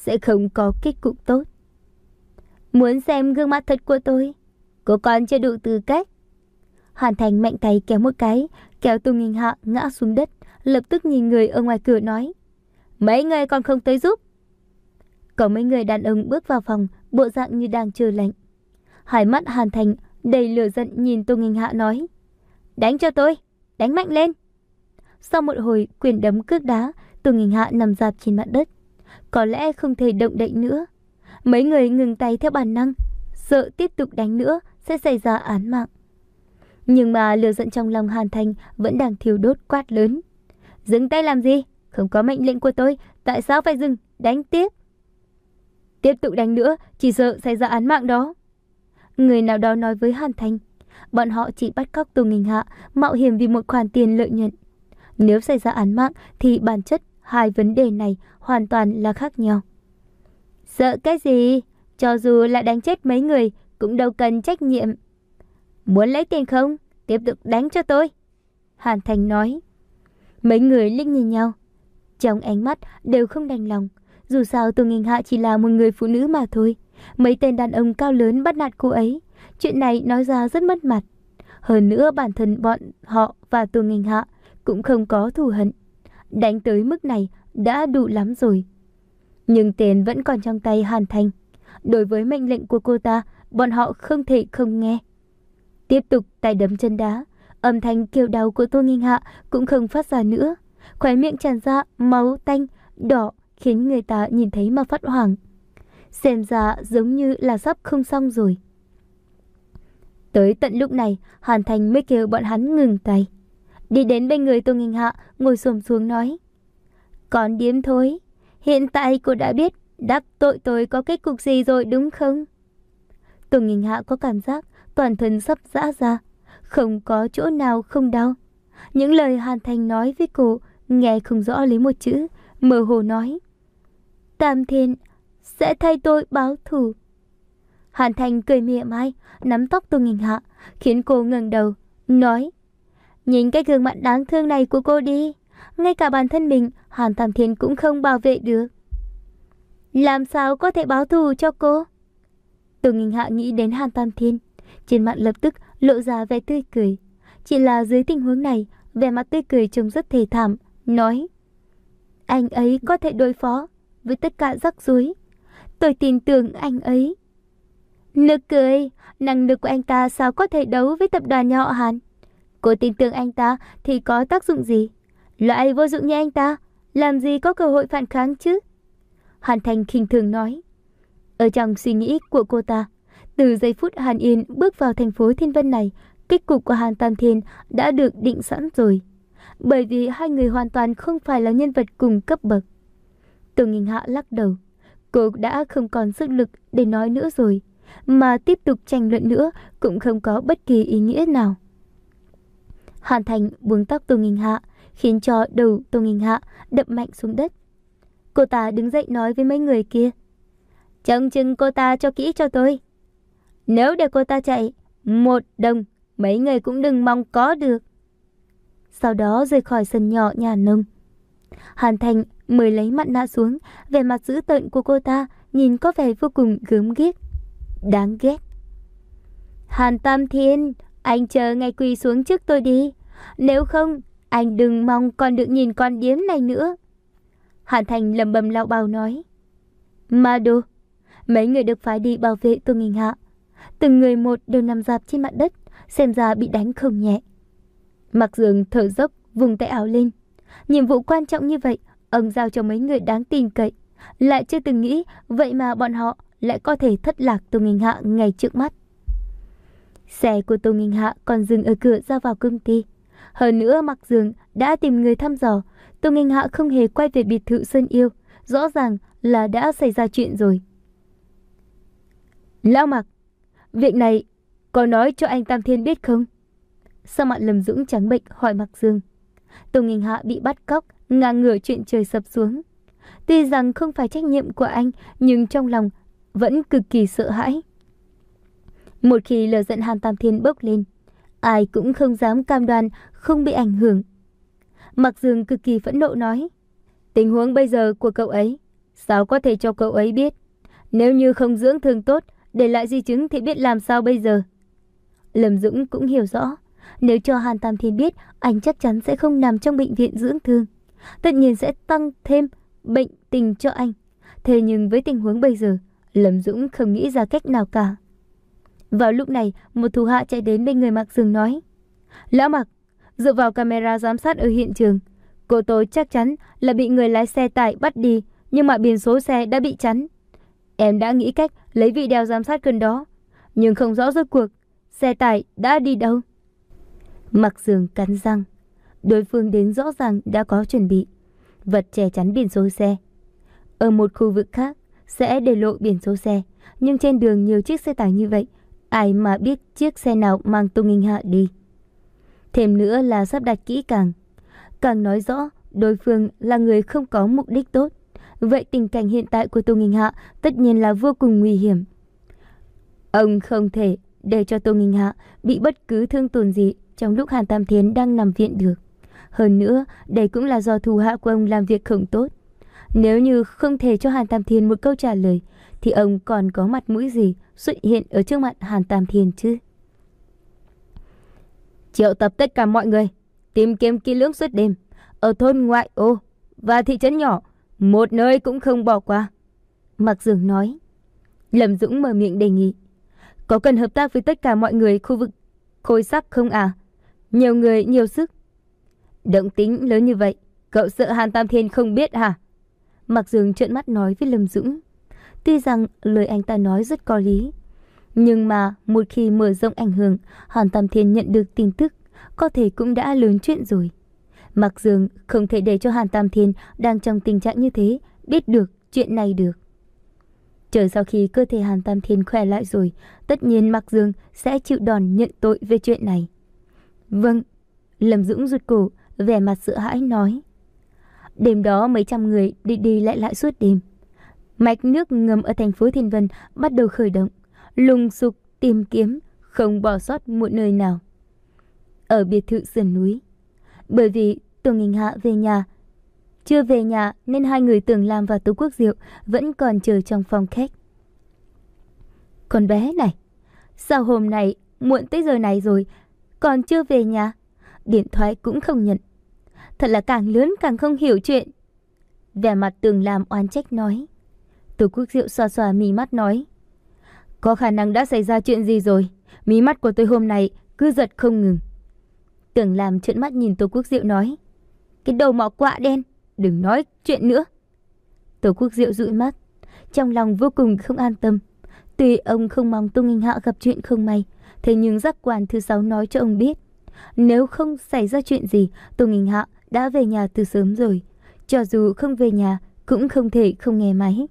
sẽ không có kết cục tốt. Muốn xem gương mặt thật của tôi, cô còn chưa đủ tư cách. Hàn Thành mạnh tay kéo một cái, kéo Tô Nghinh Hạ ngã xuống đất, lập tức nhìn người ở ngoài cửa nói: Mấy người còn không tới giúp. Có mấy người đàn ông bước vào phòng, bộ dạng như đang chờ lệnh. Hai mắt Hàn Thành đầy lửa giận nhìn Tô Nghinh Hạ nói: Đánh cho tôi, đánh mạnh lên. Sau một hồi quyền đấm cước đá, Tô Nghinh Hạ nằm rạp trên mặt đất, có lẽ không thể động đậy nữa. Mấy người ngừng tay theo bản năng, sợ tiếp tục đánh nữa sẽ xảy ra án mạng. Nhưng mà lửa giận trong lòng Hàn Thành vẫn đang thiêu đốt, quát lớn: Dừng tay làm gì? Không có mệnh lệnh của tôi, tại sao phải dừng? Đánh tiếp. Tiếp tục đánh nữa, chỉ sợ xảy ra án mạng đó. Người nào đó nói với Hàn Thành, bọn họ chỉ bắt cóc Tô Nghinh Hạ, mạo hiểm vì một khoản tiền lợi nhuận. Nếu xảy ra án mạng thì bản chất hai vấn đề này hoàn toàn là khác nhau. Sợ cái gì? Cho dù là đánh chết mấy người cũng đâu cần trách nhiệm. Muốn lấy tiền không? Tiếp tục đánh cho tôi. Hàn Thành nói. Mấy người liếc nhìn nhau, trong ánh mắt đều không đành lòng. Dù sao Tô Nghinh Hạ chỉ là một người phụ nữ mà thôi. Mấy tên đàn ông cao lớn bắt nạt cô ấy, chuyện này nói ra rất mất mặt. Hơn nữa bản thân bọn họ và Tô Nghinh Hạ cũng không có thù hận. Đánh tới mức này đã đủ lắm rồi. Nhưng tiền vẫn còn trong tay Hàn Thành. Đối với mệnh lệnh của cô ta, bọn họ không thể không nghe. Tiếp tục tay đấm chân đá, âm thanh kêu đau của Tô Nghinh Hạ cũng không phát ra nữa. Khóe miệng tràn ra máu tanh đỏ, khiến người ta nhìn thấy mà phát hoảng. Xem ra giống như là sắp không xong rồi. Tới tận lúc này, Hàn Thành mới kêu bọn hắn ngừng tay. Đi đến bên người Tô Nghinh Hạ, ngồi xổm xuống nói: Còn điếm thối, hiện tại cô đã biết đắc tội tôi có kết cục gì rồi đúng không? Tô Nghinh Hạ có cảm giác toàn thân sắp rã ra, không có chỗ nào không đau. Những lời Hàn Thành nói với cô nghe không rõ lấy một chữ, mơ hồ nói: Tam Thiên sẽ thay tôi báo thù. Hàn Thành cười mỉa mai, nắm tóc Tô Nghinh Hạ, khiến cô ngẩng đầu, nói: Nhìn cái gương mặt đáng thương này của cô đi, ngay cả bản thân mình Hàn Tam Thiên cũng không bảo vệ được. Làm sao có thể báo thù cho cô? Tô Nghinh Hạ nghĩ đến Hàn Tam Thiên, trên mặt lập tức lộ ra vẻ tươi cười. Chỉ là dưới tình huống này, vẻ mặt tươi cười trông rất thê thảm, nói: Anh ấy có thể đối phó với tất cả rắc rối. Tôi tin tưởng anh ấy. Nực cười, năng lực của anh ta sao có thể đấu với tập đoàn nhà họ Hàn? Cô tin tưởng anh ta thì có tác dụng gì? Loại vô dụng như anh ta, làm gì có cơ hội phản kháng chứ? Hàn Thành khinh thường nói. Ở trong suy nghĩ của cô ta, từ giây phút Hàn Yên bước vào thành phố Thiên Vân này, kết cục của Hàn Tam Thiên đã được định sẵn rồi. Bởi vì hai người hoàn toàn không phải là nhân vật cùng cấp bậc. Tô Nghinh Hạ lắc đầu. Cô đã không còn sức lực để nói nữa rồi, mà tiếp tục tranh luận nữa cũng không có bất kỳ ý nghĩa nào. Hàn Thành buông tóc Tô Nghinh Hạ, khiến cho đầu Tô Nghinh Hạ đập mạnh xuống đất. Cô ta đứng dậy nói với mấy người kia: Trông chừng cô ta cho kỹ cho tôi. Nếu để cô ta chạy, một đồng, mấy người cũng đừng mong có được. Sau đó rời khỏi sân nhỏ nhà nông. Hàn Thành mới lấy mặt nạ xuống, vẻ mặt dữ tợn của cô ta nhìn có vẻ vô cùng gớm ghiếc, đáng ghét. Hàn Tam Thiên, anh chờ ngày quỳ xuống trước tôi đi. Nếu không, anh đừng mong còn được nhìn con điếm này nữa. Hàn Thành lầm bầm lạo bào nói. Ma Đô, mấy người được phái đi bảo vệ Tô Nghinh Hạ. Từng người một đều nằm rạp trên mặt đất, xem ra bị đánh không nhẹ. Mặc Dương thở dốc, vùng tay áo lên. Nhiệm vụ quan trọng như vậy, ông giao cho mấy người đáng tin cậy. Lại chưa từng nghĩ, vậy mà bọn họ lại có thể thất lạc Tô Nghinh Hạ ngay trước mắt. Xe của Tô Nghinh Hạ còn dừng ở cửa ra vào công ty. Hơn nữa Mặc Dương đã tìm người thăm dò, Tô Nghinh Hạ không hề quay về biệt thự Sơn Yêu, rõ ràng là đã xảy ra chuyện rồi. Lão Mặc, việc này có nói cho anh Tam Thiên biết không? Sao mặt Lâm Dũng trắng bệch hỏi Mặc Dương. Tô Nghinh Hạ bị bắt cóc, ngang ngửa chuyện trời sập xuống. Tuy rằng không phải trách nhiệm của anh, nhưng trong lòng vẫn cực kỳ sợ hãi. Một khi lửa giận Hàn Tam Thiên bốc lên, ai cũng không dám cam đoan không bị ảnh hưởng. Mặc Dương cực kỳ phẫn nộ nói. Tình huống bây giờ của cậu ấy Sao có thể cho cậu ấy biết? Nếu như không dưỡng thương tốt, để lại di chứng thì biết làm sao bây giờ? Lâm Dũng cũng hiểu rõ, nếu cho Hàn Tam Thiên biết, anh chắc chắn sẽ không nằm trong bệnh viện dưỡng thương. Tất nhiên sẽ tăng thêm bệnh tình cho anh. Thế nhưng với tình huống bây giờ, Lâm Dũng không nghĩ ra cách nào cả. Vào lúc này, một thủ hạ chạy đến bên người Mạc Dương nói: Lão Mạc, dựa vào camera giám sát ở hiện trường, cô tôi chắc chắn là bị người lái xe tải bắt đi, nhưng mà biển số xe đã bị chắn. Em đã nghĩ cách lấy video giám sát gần đó, nhưng không rõ rốt cuộc xe tải đã đi đâu. Mạc Dương cắn răng, đối phương đến rõ ràng đã có chuẩn bị vật che chắn biển số xe. Ở một khu vực khác sẽ để lộ biển số xe, nhưng trên đường nhiều chiếc xe tải như vậy, ai mà biết chiếc xe nào mang Tô Nghinh Hạ đi. Thêm nữa là sắp đặt kỹ càng, càng nói rõ đối phương là người không có mục đích tốt. Vậy tình cảnh hiện tại của Tô Nghinh Hạ tất nhiên là vô cùng nguy hiểm. Ông không thể để cho Tô Nghinh Hạ bị bất cứ thương tổn gì trong lúc Hàn Tam Thiên đang nằm viện được. Hơn nữa, đây cũng là do thủ hạ của ông làm việc không tốt. Nếu như không thể cho Hàn Tam Thiên một câu trả lời, thì ông còn có mặt mũi gì xuất hiện ở trước mặt Hàn Tam Thiên chứ? Triệu tập tất cả mọi người, tìm kiếm kỹ lưỡng suốt đêm, ở thôn ngoại ô và thị trấn nhỏ, một nơi cũng không bỏ qua. Mạc Dương nói. Lâm Dũng mở miệng đề nghị: Có cần hợp tác với tất cả mọi người khu vực khối sắc không à? Nhiều người nhiều sức. Động tính lớn như vậy, cậu sợ Hàn Tam Thiên không biết hả? Mạc Dương trợn mắt nói với Lâm Dũng. Tuy rằng lời anh ta nói rất có lý, nhưng mà một khi mở rộng ảnh hưởng, Hàn Tam Thiên nhận được tin tức, có thể cũng đã lớn chuyện rồi. Mạc Dương không thể để cho Hàn Tam Thiên đang trong tình trạng như thế biết được chuyện này được. Chờ sau khi cơ thể Hàn Tam Thiên khỏe lại rồi, tất nhiên Mạc Dương sẽ chịu đòn nhận tội về chuyện này. Vâng. Lâm Dũng rụt cổ, vẻ mặt sợ hãi nói. Đêm đó mấy trăm người đi đi lại lại suốt đêm. Mạch nước ngầm ở thành phố Thiên Vân bắt đầu khởi động, lùng sục tìm kiếm, không bỏ sót một nơi nào. Ở biệt thự sườn núi, bởi vì Tô Nghinh Hạ về nhà chưa về nhà nên hai người Tưởng Lam và Tô Quốc Diệu vẫn còn chờ trong phòng khách. Con bé này, sao hôm nay muộn tới giờ này rồi còn chưa về nhà, điện thoại cũng không nhận, thật là càng lớn càng không hiểu chuyện. Vẻ mặt Tưởng Lam oán trách nói. Tô Quốc Diệu xoa xoa mí mắt nói: Có khả năng đã xảy ra chuyện gì rồi, mí mắt của tôi hôm nay cứ giật không ngừng. Tưởng Lam trợn mắt nhìn Tô Quốc Diệu nói: Cái đầu mọ quạ đen, đừng nói chuyện nữa. Tô Quốc Diệu dụi mắt, trong lòng vô cùng không an tâm. Tuy ông không mong Tô Nghinh Hạ gặp chuyện không may, thế nhưng giác quan thứ sáu nói cho ông biết, nếu không xảy ra chuyện gì, Tô Nghinh Hạ đã về nhà từ sớm rồi. Cho dù không về nhà, cũng không thể không nghe máy.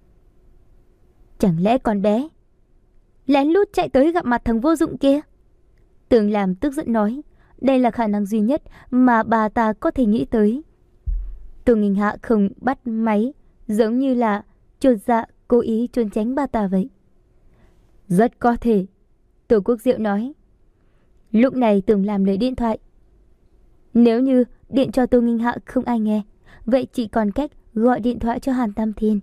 Chẳng lẽ con bé lén lút chạy tới gặp mặt thằng vô dụng kia? Tưởng Lam tức giận nói. Đây là khả năng duy nhất mà bà ta có thể nghĩ tới. Tô Nghinh Hạ không bắt máy, giống như là chột dạ cố ý trốn tránh bà ta vậy. Rất có thể, Tô Quốc Diệu nói. Lúc này Tưởng Lam lấy điện thoại. Nếu như điện cho Tô Nghinh Hạ không ai nghe, vậy chỉ còn cách gọi điện thoại cho Hàn Tam Thiên.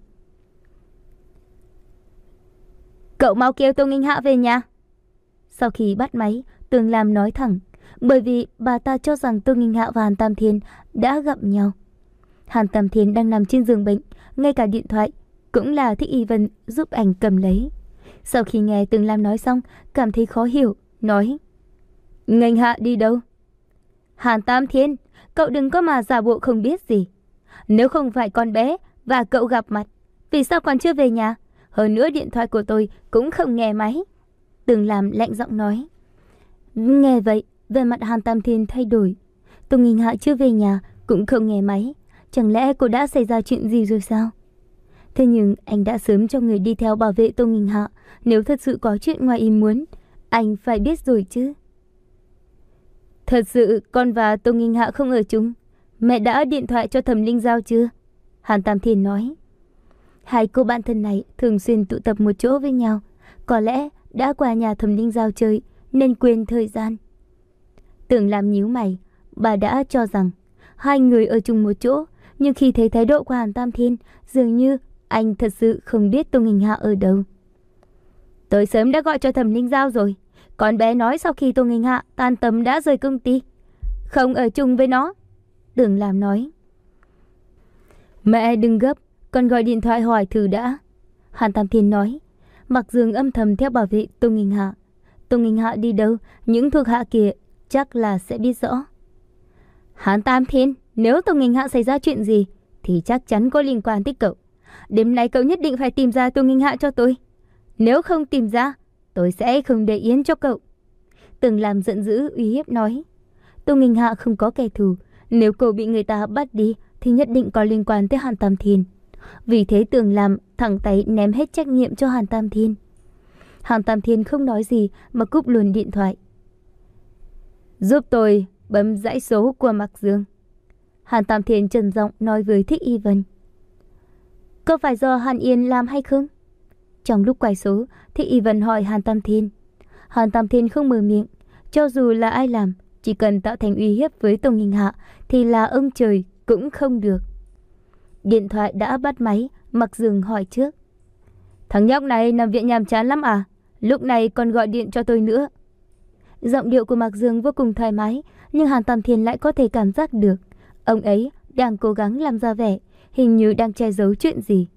Cậu mau kêu Tô Nghinh Hạ về nhà. Sau khi bắt máy, Tưởng Lam nói thẳng, bởi vì bà ta cho rằng Tô Nghinh Hạ và Hàn Tam Thiên đã gặp nhau. Hàn Tam Thiên đang nằm trên giường bệnh, ngay cả điện thoại cũng là Thích Y Vân giúp anh cầm lấy. Sau khi nghe Tưởng Lam nói xong, cảm thấy khó hiểu, nói: Nghênh Hạ đi đâu? Hàn Tam Thiên, cậu đừng có mà giả bộ không biết gì. Nếu không phải con bé và cậu gặp mặt, vì sao còn chưa về nhà? Hơn nữa điện thoại của tôi cũng không nghe máy. Tưởng Lam lạnh giọng nói. Nghe vậy, về mặt Hàn Tam Thiên thay đổi. Tô Nghinh Hạ chưa về nhà, cũng không nghe máy. Chẳng lẽ cô đã xảy ra chuyện gì rồi sao? Thế nhưng anh đã sớm cho người đi theo bảo vệ Tô Nghinh Hạ. Nếu thật sự có chuyện ngoài ý muốn, anh phải biết rồi chứ. Thật sự con và Tô Nghinh Hạ không ở chung. Mẹ đã điện thoại cho Thẩm Linh Giao chưa? Hàn Tam Thiên nói. Hai cô bạn thân này thường xuyên tụ tập một chỗ với nhau. Có lẽ đã qua nhà Thẩm Linh Giao chơi nên quên thời gian. Tưởng Lam nhíu mày, bà đã cho rằng hai người ở chung một chỗ Nhưng khi thấy thái độ của Hàn Tam Thiên, dường như anh thật sự không biết Tô Nghinh Hạ ở đâu. Tôi sớm đã gọi cho Thẩm Ninh Giao rồi. Con bé nói sau khi Tô Nghinh Hạ tan tầm đã rời công ty, không ở chung với nó. Tưởng Lam nói. Mẹ đừng gấp, con gọi điện thoại hỏi thử đã. Hàn Tam Thiên nói. Mặc Dương âm thầm theo bảo vệ Tô Nghinh Hạ. Tô Nghinh Hạ đi đâu, những thuộc hạ kia chắc là sẽ biết rõ. Hàn Tam Thiên, nếu Tô Nghinh Hạ xảy ra chuyện gì thì chắc chắn có liên quan tới cậu. Đêm nay cậu nhất định phải tìm ra Tô Nghinh Hạ cho tôi. Nếu không tìm ra, tôi sẽ không để yên cho cậu. Tưởng Lam giận dữ uy hiếp nói. Tô Nghinh Hạ không có kẻ thù, nếu cậu bị người ta bắt đi thì nhất định có liên quan tới Hàn Tam Thiên. Vì thế Tưởng Lam thẳng tay ném hết trách nhiệm cho Hàn Tam Thiên. Hàn Tam Thiên không nói gì mà cúp luôn điện thoại. Giúp tôi bấm dãy số của Mạc Dương. Hàn Tam Thiên trầm giọng nói với Thích Y Vân. Có phải do Hàn Yên làm hay không? Trong lúc quay số, Thích Y Vân hỏi Hàn Tam Thiên. Hàn Tam Thiên không mở miệng. Cho dù là ai làm, chỉ cần tạo thành uy hiếp với Tô Nghinh Hạ thì là ông trời cũng không được. Điện thoại đã bắt máy, Mạc Dương hỏi trước. Thằng nhóc này nằm viện nhàm chán lắm à? Lúc này còn gọi điện cho tôi nữa. Giọng điệu của Mạc Dương vô cùng thoải mái, nhưng Hàn Tam Thiên lại có thể cảm giác được ông ấy đang cố gắng làm ra vẻ, hình như đang che giấu chuyện gì.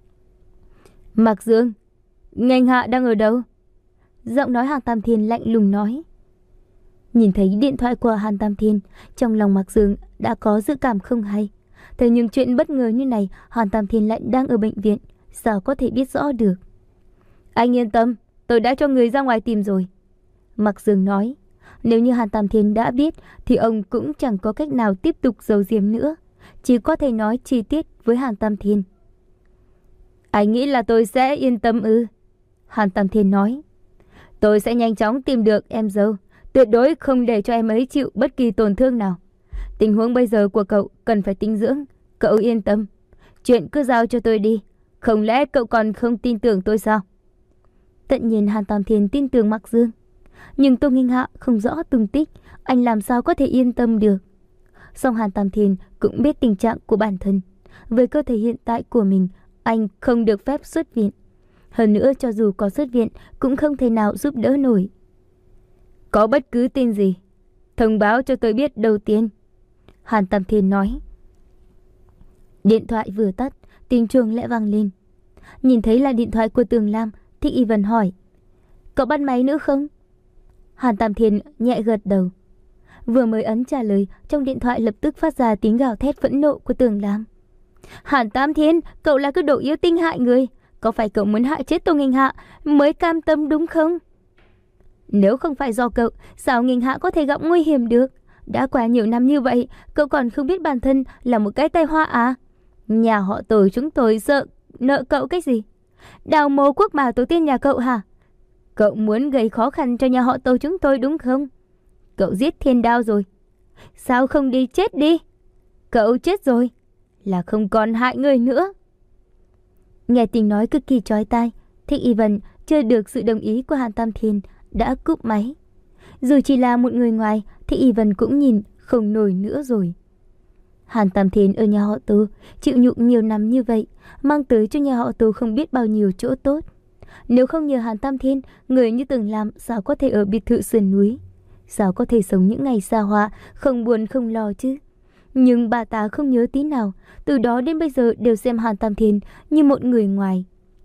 Mạc Dương, Nghênh Hạ đang ở đâu? Giọng nói Hàn Tam Thiên lạnh lùng nói. Nhìn thấy điện thoại của Hàn Tam Thiên, trong lòng Mạc Dương đã có dự cảm không hay. Thế nhưng chuyện bất ngờ như này, Hàn Tam Thiên lại đang ở bệnh viện, sao có thể biết rõ được? Anh yên tâm, tôi đã cho người ra ngoài tìm rồi. Mạc Dương nói. Nếu như Hàn Tam Thiên đã biết thì ông cũng chẳng có cách nào tiếp tục giấu giếm nữa, chỉ có thể nói chi tiết với Hàn Tam Thiên. Anh nghĩ là tôi sẽ yên tâm ư? Hàn Tam Thiên nói. Tôi sẽ nhanh chóng tìm được em dâu, tuyệt đối không để cho em ấy chịu bất kỳ tổn thương nào. Tình huống bây giờ của cậu cần phải tinh dưỡng, cậu yên tâm. Chuyện cứ giao cho tôi đi, không lẽ cậu còn không tin tưởng tôi sao? Tất nhiên Hàn Tam Thiên tin tưởng Mạc Dương, nhưng Tô Nghinh Hạ không rõ tung tích, anh làm sao có thể yên tâm được. Song Hàn Tam Thiên cũng biết tình trạng của bản thân. Với cơ thể hiện tại của mình, anh không được phép xuất viện. Hơn nữa cho dù có xuất viện cũng không thể nào giúp đỡ nổi. Có bất cứ tin gì, thông báo cho tôi biết đầu tiên. Hàn Tam Thiên nói. Điện thoại vừa tắt, tiếng chuông lại vang lên. Nhìn thấy là điện thoại của Tường Lam, Thích Y Vân hỏi. Cậu bắt máy nữa không? Hàn Tam Thiên nhẹ gật đầu. Vừa mới ấn trả lời, trong điện thoại lập tức phát ra tiếng gào thét phẫn nộ của Tường Lam. Hàn Tam Thiên, cậu là cái đồ yêu tinh hại người. Có phải cậu muốn hại chết Tô Nghinh Hạ mới cam tâm đúng không? Nếu không phải do cậu, sao Nghinh Hạ có thể gặp nguy hiểm được? Đã qua nhiều năm như vậy, cậu còn không biết bản thân là một cái tai họa à? Nhà họ Tô chúng tôi sợ nợ cậu cái gì? Đào mồ quốc bảo tổ tiên nhà cậu hả? Cậu muốn gây khó khăn cho nhà họ Tô chúng tôi đúng không? Cậu giết Thiên Đao rồi, sao không đi chết đi? Cậu chết rồi là không còn hại người nữa. Nghe tiếng nói cực kỳ chói tai, Thích Y Vân chưa được sự đồng ý của Hàn Tam Thiên đã cúp máy. Dù chỉ là một người ngoài, Thích Y Vân cũng nhìn không nổi nữa rồi. Hàn Tam Thiên ở nhà họ Tô chịu nhục nhiều năm như vậy, mang tới cho nhà họ Tô không biết bao nhiêu chỗ tốt. Nếu không nhờ Hàn Tam Thiên, người như Tường Lam sao có thể ở biệt thự sườn núi, sao có thể sống những ngày xa hoa, không buồn không lo chứ? Nhưng bà ta không nhớ tí nào, từ đó đến bây giờ đều xem Hàn Tam Thiên như một người ngoài.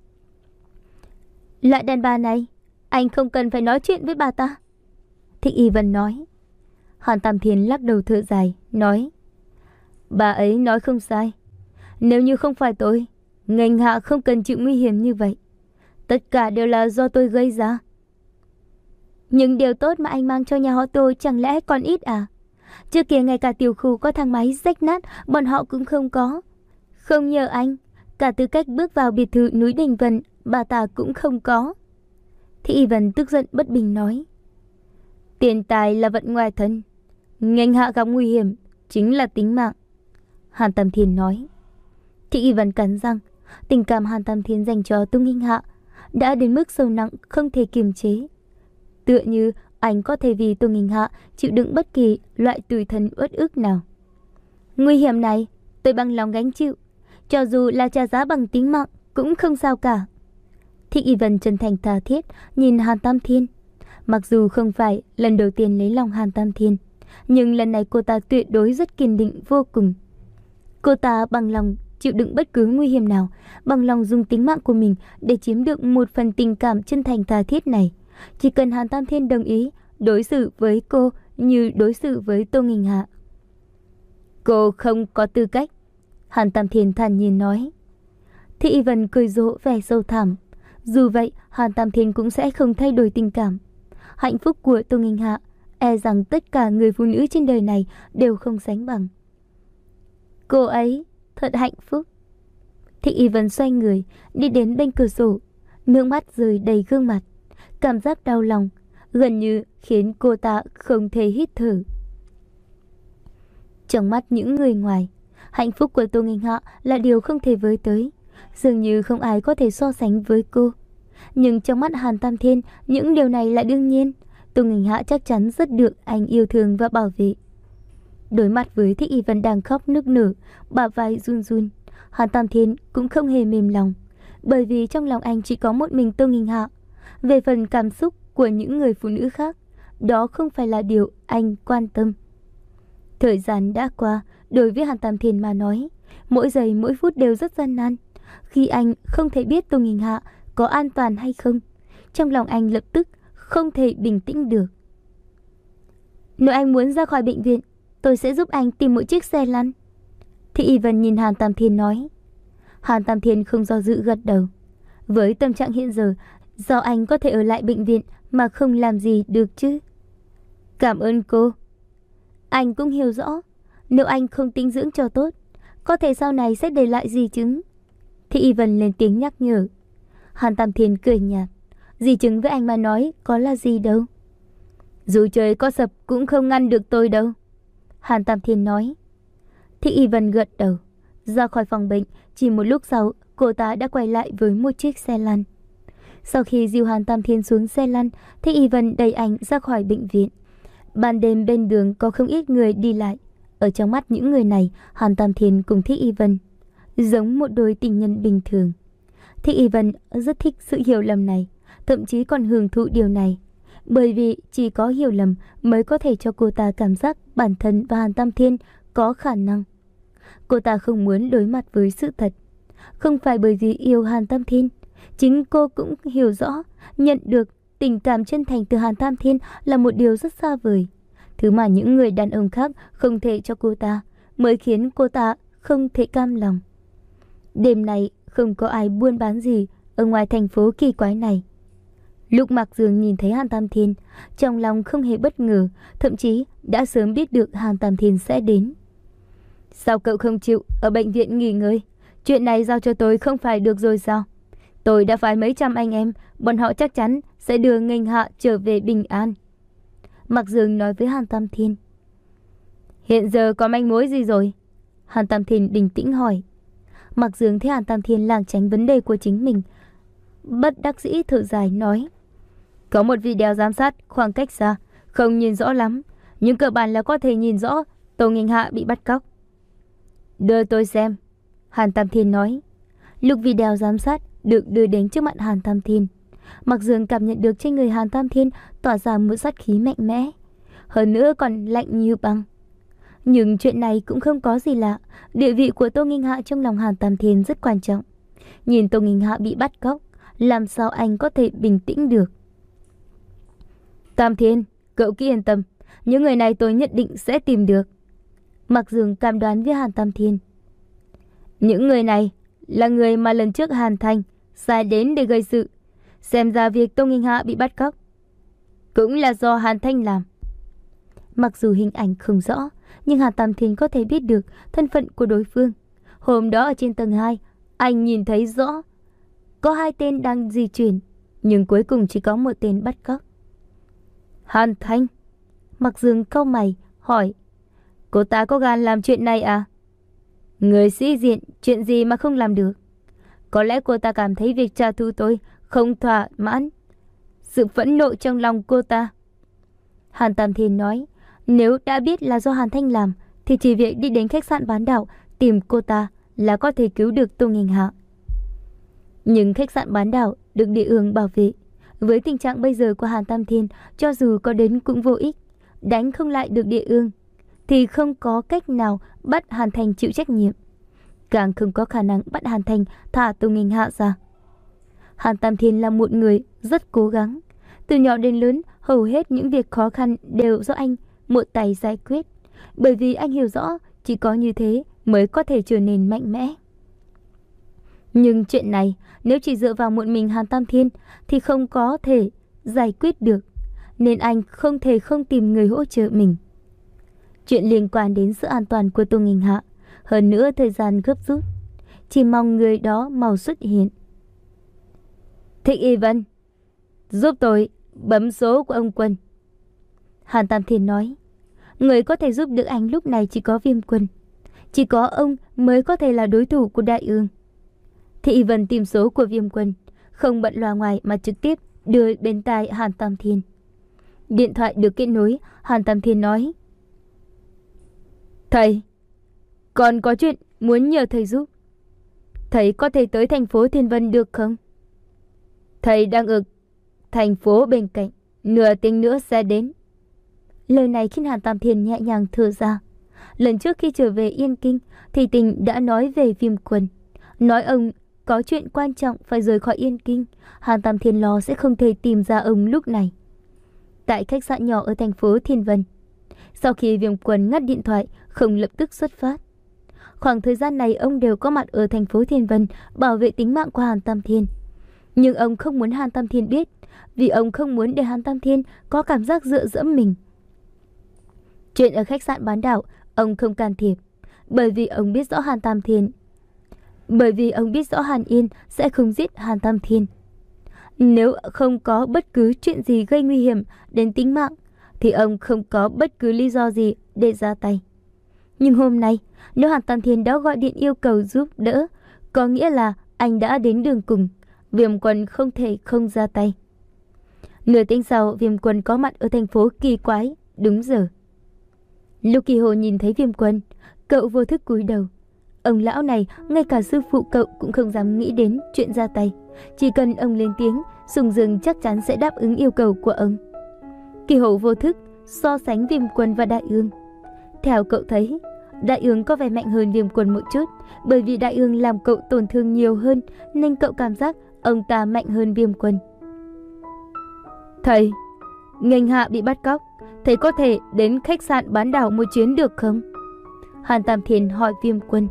Loại đàn bà này, anh không cần phải nói chuyện với bà ta. Thích Y Vân nói. Hàn Tam Thiên lắc đầu thở dài, nói. Bà ấy nói không sai. Nếu như không phải tôi, Nghênh Hạ không cần chịu nguy hiểm như vậy. Tất cả đều là do tôi gây ra. Nhưng điều tốt mà anh mang cho nhà họ tôi chẳng lẽ còn ít à? Trước kia ngay cả tiểu khu có thang máy rách nát, bọn họ cũng không có. Không nhờ anh, cả tư cách bước vào biệt thự núi Đình Vân, bà ta cũng không có. Thị Y Vân tức giận bất bình nói. Tiền tài là vận ngoài thân, Nghênh Hạ gặp nguy hiểm chính là tính mạng. Hàn Tam Thiên nói. Thị Y Vân cắn răng, tình cảm Hàn Tam Thiên dành cho Tô Nghinh Hạ đã đến mức sâu nặng không thể kiềm chế. Tựa như anh có thể vì Tô Nghinh Hạ chịu đựng bất kỳ loại tủi thân uất ức nào. Nguy hiểm này tôi bằng lòng gánh chịu. Cho dù là trả giá bằng tính mạng cũng không sao cả. Thích Y Vân chân thành tha thiết nhìn Hàn Tam Thiên. Mặc dù không phải lần đầu tiên lấy lòng Hàn Tam Thiên, nhưng lần này cô ta tuyệt đối rất kiên định vô cùng. Cô ta bằng lòng chịu đựng bất cứ nguy hiểm nào, bằng lòng dùng tính mạng của mình để chiếm được một phần tình cảm chân thành tha thiết này. Chỉ cần Hàn Tam Thiên đồng ý đối xử với cô như đối xử với Tô Nghinh Hạ. Cô không có tư cách, Hàn Tam Thiên thản nhiên nói. Thích Y Vân cười rộ vẻ sâu thẳm. Dù vậy, Hàn Tam Thiên cũng sẽ không thay đổi tình cảm. Hạnh phúc của Tô Nghinh Hạ, e rằng tất cả người phụ nữ trên đời này đều không sánh bằng. Cô ấy thật hạnh phúc. Thích Y Vân xoay người, đi đến bên cửa sổ, nước mắt rơi đầy gương mặt. Cảm giác đau lòng, gần như khiến cô ta không thể hít thở. Trong mắt những người ngoài, hạnh phúc của Tô Nghinh Hạ là điều không thể với tới. Dường như không ai có thể so sánh với cô. Nhưng trong mắt Hàn Tam Thiên, những điều này là đương nhiên. Tô Nghinh Hạ chắc chắn rất được anh yêu thương và bảo vệ. Đối mặt với Thích Y Vân đang khóc nức nở, bả vai run run, Hàn Tam Thiên cũng không hề mềm lòng, bởi vì trong lòng anh chỉ có một mình Tô Nghinh Hạ. Về phần cảm xúc của những người phụ nữ khác, đó không phải là điều anh quan tâm. Thời gian đã qua, đối với Hàn Tam Thiên mà nói, mỗi giây mỗi phút đều rất gian nan. Khi anh không thể biết Tô Nghinh Hạ có an toàn hay không, trong lòng anh lập tức không thể bình tĩnh được. Nếu anh muốn ra khỏi bệnh viện, tôi sẽ giúp anh tìm một chiếc xe lăn. Thị Y Vân nhìn Hàn Tam Thiên nói. Hàn Tam Thiên không do dự gật đầu. Với tâm trạng hiện giờ, do anh có thể ở lại bệnh viện mà không làm gì được chứ? Cảm ơn cô. Anh cũng hiểu rõ, nếu anh không tinh dưỡng cho tốt, có thể sau này sẽ để lại di chứng. Thị Y Vân lên tiếng nhắc nhở. Hàn Tam Thiên cười nhạt. Di chứng với anh mà nói có là gì đâu. Dù trời có sập cũng không ngăn được tôi đâu, Hàn Tam Thiên nói. Thị Y Vân gật đầu. Ra khỏi phòng bệnh, chỉ một lúc sau, cô ta đã quay lại với một chiếc xe lăn. Sau khi dìu Hàn Tam Thiên xuống xe lăn, Thị Y Vân đẩy anh ra khỏi bệnh viện. Ban đêm bên đường có không ít người đi lại. Ở trong mắt những người này, Hàn Tam Thiên cùng Thị Y Vân giống một đôi tình nhân bình thường. Thị Y Vân rất thích sự hiểu lầm này, thậm chí còn hưởng thụ điều này. Bởi vì chỉ có hiểu lầm mới có thể cho cô ta cảm giác bản thân và Hàn Tam Thiên có khả năng. Cô ta không muốn đối mặt với sự thật. Không phải bởi vì yêu Hàn Tam Thiên. Chính cô cũng hiểu rõ, nhận được tình cảm chân thành từ Hàn Tam Thiên là một điều rất xa vời. Thứ mà những người đàn ông khác không thể cho cô ta, mới khiến cô ta không thể cam lòng. Đêm này không có ai buôn bán gì ở ngoài thành phố kỳ quái này. Lúc Mạc Dương nhìn thấy Hàn Tam Thiên, trong lòng không hề bất ngờ, thậm chí đã sớm biết được Hàn Tam Thiên sẽ đến. Sao cậu không chịu ở bệnh viện nghỉ ngơi? Chuyện này giao cho tôi không phải được rồi sao? Tôi đã phái mấy trăm anh em, bọn họ chắc chắn sẽ đưa Nghinh Hạ trở về bình an. Mạc Dương nói với Hàn Tam Thiên. Hiện giờ có manh mối gì rồi? Hàn Tam Thiên bình tĩnh hỏi. Mạc Dương thấy Hàn Tam Thiên lảng tránh vấn đề của chính mình, bất đắc dĩ thở dài nói. Có một video giám sát khoảng cách xa, không nhìn rõ lắm, nhưng cơ bản là có thể nhìn rõ Tô Nghinh Hạ bị bắt cóc. Đưa tôi xem, Hàn Tam Thiên nói. Lúc video giám sát được đưa đến trước mặt Hàn Tam Thiên, Mạc Dương cảm nhận được trên người Hàn Tam Thiên tỏa ra một sát khí mạnh mẽ, hơn nữa còn lạnh như băng. Nhưng chuyện này cũng không có gì lạ, địa vị của Tô Nghinh Hạ trong lòng Hàn Tam Thiên rất quan trọng. Nhìn Tô Nghinh Hạ bị bắt cóc, làm sao anh có thể bình tĩnh được? Tam Thiên, cậu cứ yên tâm, những người này tôi nhất định sẽ tìm được. Mạc Dương cam đoan với Hàn Tam Thiên. Những người này là người mà lần trước Hàn Thành sai đến để gây sự. Xem ra việc Tô Nghinh Hạ bị bắt cóc cũng là do Hàn Thanh làm. Mặc dù hình ảnh không rõ, nhưng Hàn Tam Thiên có thể biết được thân phận của đối phương. Hôm đó ở trên tầng hai, anh nhìn thấy rõ có hai tên đang di chuyển, nhưng cuối cùng chỉ có một tên bắt cóc. Hàn Thanh? Mạc Dương cau mày hỏi. Cô ta có gan làm chuyện này à? Người sĩ diện, chuyện gì mà không làm được? Có lẽ cô ta cảm thấy việc trả thù tôi không thỏa mãn sự phẫn nộ trong lòng cô ta. Hàn Tam Thiên nói. Nếu đã biết là do Hàn Thanh làm, thì chỉ việc đi đến khách sạn bán đảo tìm cô ta là có thể cứu được Tô Nghênh Hạ. Nhưng khách sạn bán đảo được Địa Ương bảo vệ. Với tình trạng bây giờ của Hàn Tam Thiên, cho dù có đến cũng vô ích. Đánh không lại được Địa Ương thì không có cách nào bắt Hàn Thành chịu trách nhiệm. Càng không có khả năng bắt Hàn Thành thả Tô Nghênh Hạ ra. Hàn Tam Thiên là một người rất cố gắng. Từ nhỏ đến lớn, hầu hết những việc khó khăn đều do anh một tay giải quyết. Bởi vì anh hiểu rõ chỉ có như thế mới có thể trở nên mạnh mẽ. Nhưng chuyện này nếu chỉ dựa vào một mình Hàn Tam Thiên thì không có thể giải quyết được. Nên anh không thể không tìm người hỗ trợ mình. Chuyện liên quan đến sự an toàn của Tô Nghênh Hạ, hơn nữa thời gian gấp rút, chỉ mong người đó mau xuất hiện. Thích Y Vân, giúp tôi bấm số của ông Quân. Hàn Tam Thiên nói, người có thể giúp được anh lúc này chỉ có Viêm Quân. Chỉ có ông mới có thể là đối thủ của Đại Ương. Thích Y Vân tìm số của Viêm Quân, không bận loa ngoài mà trực tiếp đưa bên tai Hàn Tam Thiên. Điện thoại được kết nối, Hàn Tam Thiên nói, thầy, còn có chuyện muốn nhờ thầy giúp. Thầy có thể tới thành phố Thiên Vân được không? Thầy đang ở thành phố bên cạnh, nửa tiếng nữa sẽ đến. Lời này khiến Hàn Tam Thiên nhẹ nhàng thở ra. Lần trước khi trở về Yên Kinh thì Tình đã nói về Viêm Quân, nói ông có chuyện quan trọng phải rời khỏi Yên Kinh. Hàn Tam Thiên lo sẽ không thể tìm ra ông lúc này. Tại khách sạn nhỏ ở thành phố Thiên Vân, sau khi Viêm Quân ngắt điện thoại, không lập tức xuất phát. Khoảng thời gian này ông đều có mặt ở thành phố Thiên Vân bảo vệ tính mạng của Hàn Tam Thiên. Nhưng ông không muốn Hàn Tam Thiên biết, vì ông không muốn để Hàn Tam Thiên có cảm giác dựa dẫm mình. Chuyện ở khách sạn bán đảo ông không can thiệp, bởi vì ông biết rõ Hàn Tam Thiên, bởi vì ông biết rõ Hàn Yên sẽ không giết Hàn Tam Thiên. Nếu không có bất cứ chuyện gì gây nguy hiểm đến tính mạng thì ông không có bất cứ lý do gì để ra tay. Nhưng hôm nay, nếu Hàn Tam Thiên đã gọi điện yêu cầu giúp đỡ, có nghĩa là anh đã đến đường cùng. Viêm Quân không thể không ra tay. Nửa tiếng sau, Viêm Quân có mặt ở thành phố Kỳ Quái, đúng giờ. Lúc Kỳ Hồ nhìn thấy Viêm Quân, cậu vô thức cúi đầu. Ông lão này, ngay cả sư phụ cậu cũng không dám nghĩ đến chuyện ra tay. Chỉ cần ông lên tiếng, Sùng Dương chắc chắn sẽ đáp ứng yêu cầu của ông. Kỳ Hồ vô thức so sánh Viêm Quân và Đại Ương. Theo cậu thấy, Đại Ương có vẻ mạnh hơn Viêm Quân một chút, bởi vì Đại Ương làm cậu tổn thương nhiều hơn, nên cậu cảm giác ông ta mạnh hơn Viêm Quân. Thầy, Nghênh Hạ bị bắt cóc, thầy có thể đến khách sạn bán đảo một chuyến được không? Hàn Tam Thiên hỏi Viêm Quân.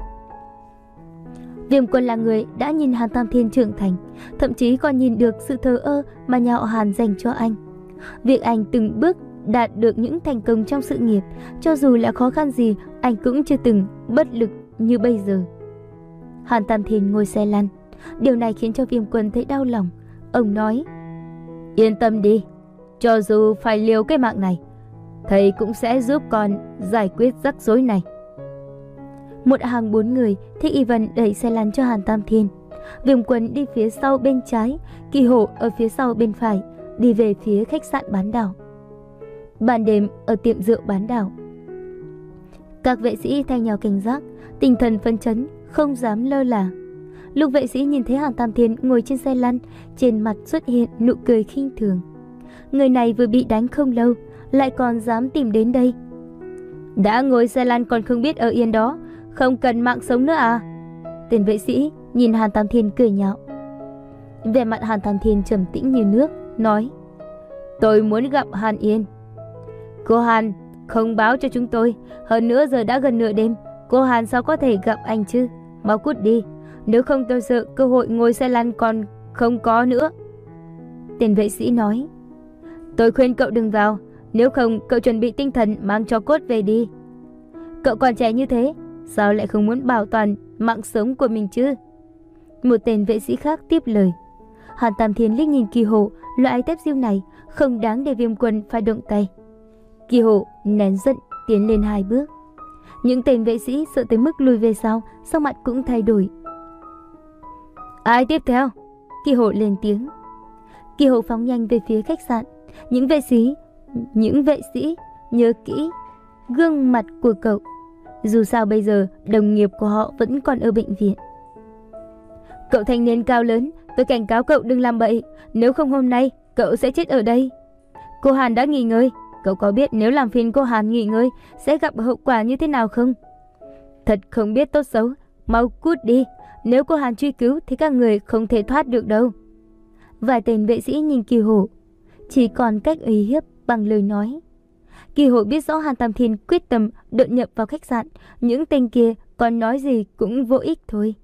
Viêm Quân là người đã nhìn Hàn Tam Thiên trưởng thành, thậm chí còn nhìn được sự thờ ơ mà nhà họ Hàn dành cho anh. Việc anh từng bước đạt được những thành công trong sự nghiệp, cho dù là khó khăn gì, anh cũng chưa từng bất lực như bây giờ. Hàn Tam Thiên ngồi xe lăn. Điều này khiến cho Viêm Quân thấy đau lòng. Ông nói, yên tâm đi, cho dù phải liều cái mạng này, thầy cũng sẽ giúp con giải quyết rắc rối này. Một hàng bốn người, Thích Y Vân đẩy xe lăn cho Hàn Tam Thiên. Viêm Quân đi phía sau bên trái, Kỳ Hổ ở phía sau bên phải, đi về phía khách sạn bán đảo. Ban đêm ở tiệm rượu bán đảo, các vệ sĩ thay nhau cảnh giác, tinh thần phấn chấn, không dám lơ là. Lúc vệ sĩ nhìn thấy Hàn Tam Thiên ngồi trên xe lăn, trên mặt xuất hiện nụ cười khinh thường. Người này vừa bị đánh không lâu, lại còn dám tìm đến đây. Đã ngồi xe lăn còn không biết ở yên đó, không cần mạng sống nữa à? Tên vệ sĩ nhìn Hàn Tam Thiên cười nhạo. Vẻ mặt Hàn Tam Thiên trầm tĩnh như nước, nói, tôi muốn gặp Hàn Yên. Cô Hàn không báo cho chúng tôi, hơn nữa giờ đã gần nửa đêm, cô Hàn sao có thể gặp anh chứ? Mau cút đi, nếu không tôi sợ cơ hội ngồi xe lăn còn không có nữa. Tên vệ sĩ nói, tôi khuyên cậu đừng vào, nếu không cậu chuẩn bị tinh thần mang cho cốt về đi. Cậu còn trẻ như thế, sao lại không muốn bảo toàn mạng sống của mình chứ? Một tên vệ sĩ khác tiếp lời. Hàn Tam Thiên liếc nhìn Kỳ Hồ, loại tép diêu này không đáng để Viêm Quân phải động tay. Kỳ Hồ nén giận tiến lên hai bước. Những tên vệ sĩ sợ tới mức lùi về sau, sắc mặt cũng thay đổi. Ai tiếp theo? Kỳ Hồ lên tiếng. Kỳ Hồ phóng nhanh về phía khách sạn. Những vệ sĩ, những vệ sĩ nhớ kỹ gương mặt của cậu. Dù sao bây giờ đồng nghiệp của họ vẫn còn ở bệnh viện. Cậu thanh niên cao lớn, tôi cảnh cáo cậu đừng làm bậy, nếu không hôm nay cậu sẽ chết ở đây. Cô Hàn đã nghỉ ngơi, cậu có biết nếu làm phiền cô Hàn nghỉ ngơi sẽ gặp hậu quả như thế nào không? Thật không biết tốt xấu, mau cút đi, nếu cô Hàn truy cứu thì các người không thể thoát được đâu. Vài tên vệ sĩ nhìn Kỳ Hổ, chỉ còn cách uy hiếp bằng lời nói. Kỳ Hổ biết rõ Hàn Tam Thiên quyết tâm đột nhập vào khách sạn, những tên kia còn nói gì cũng vô ích thôi.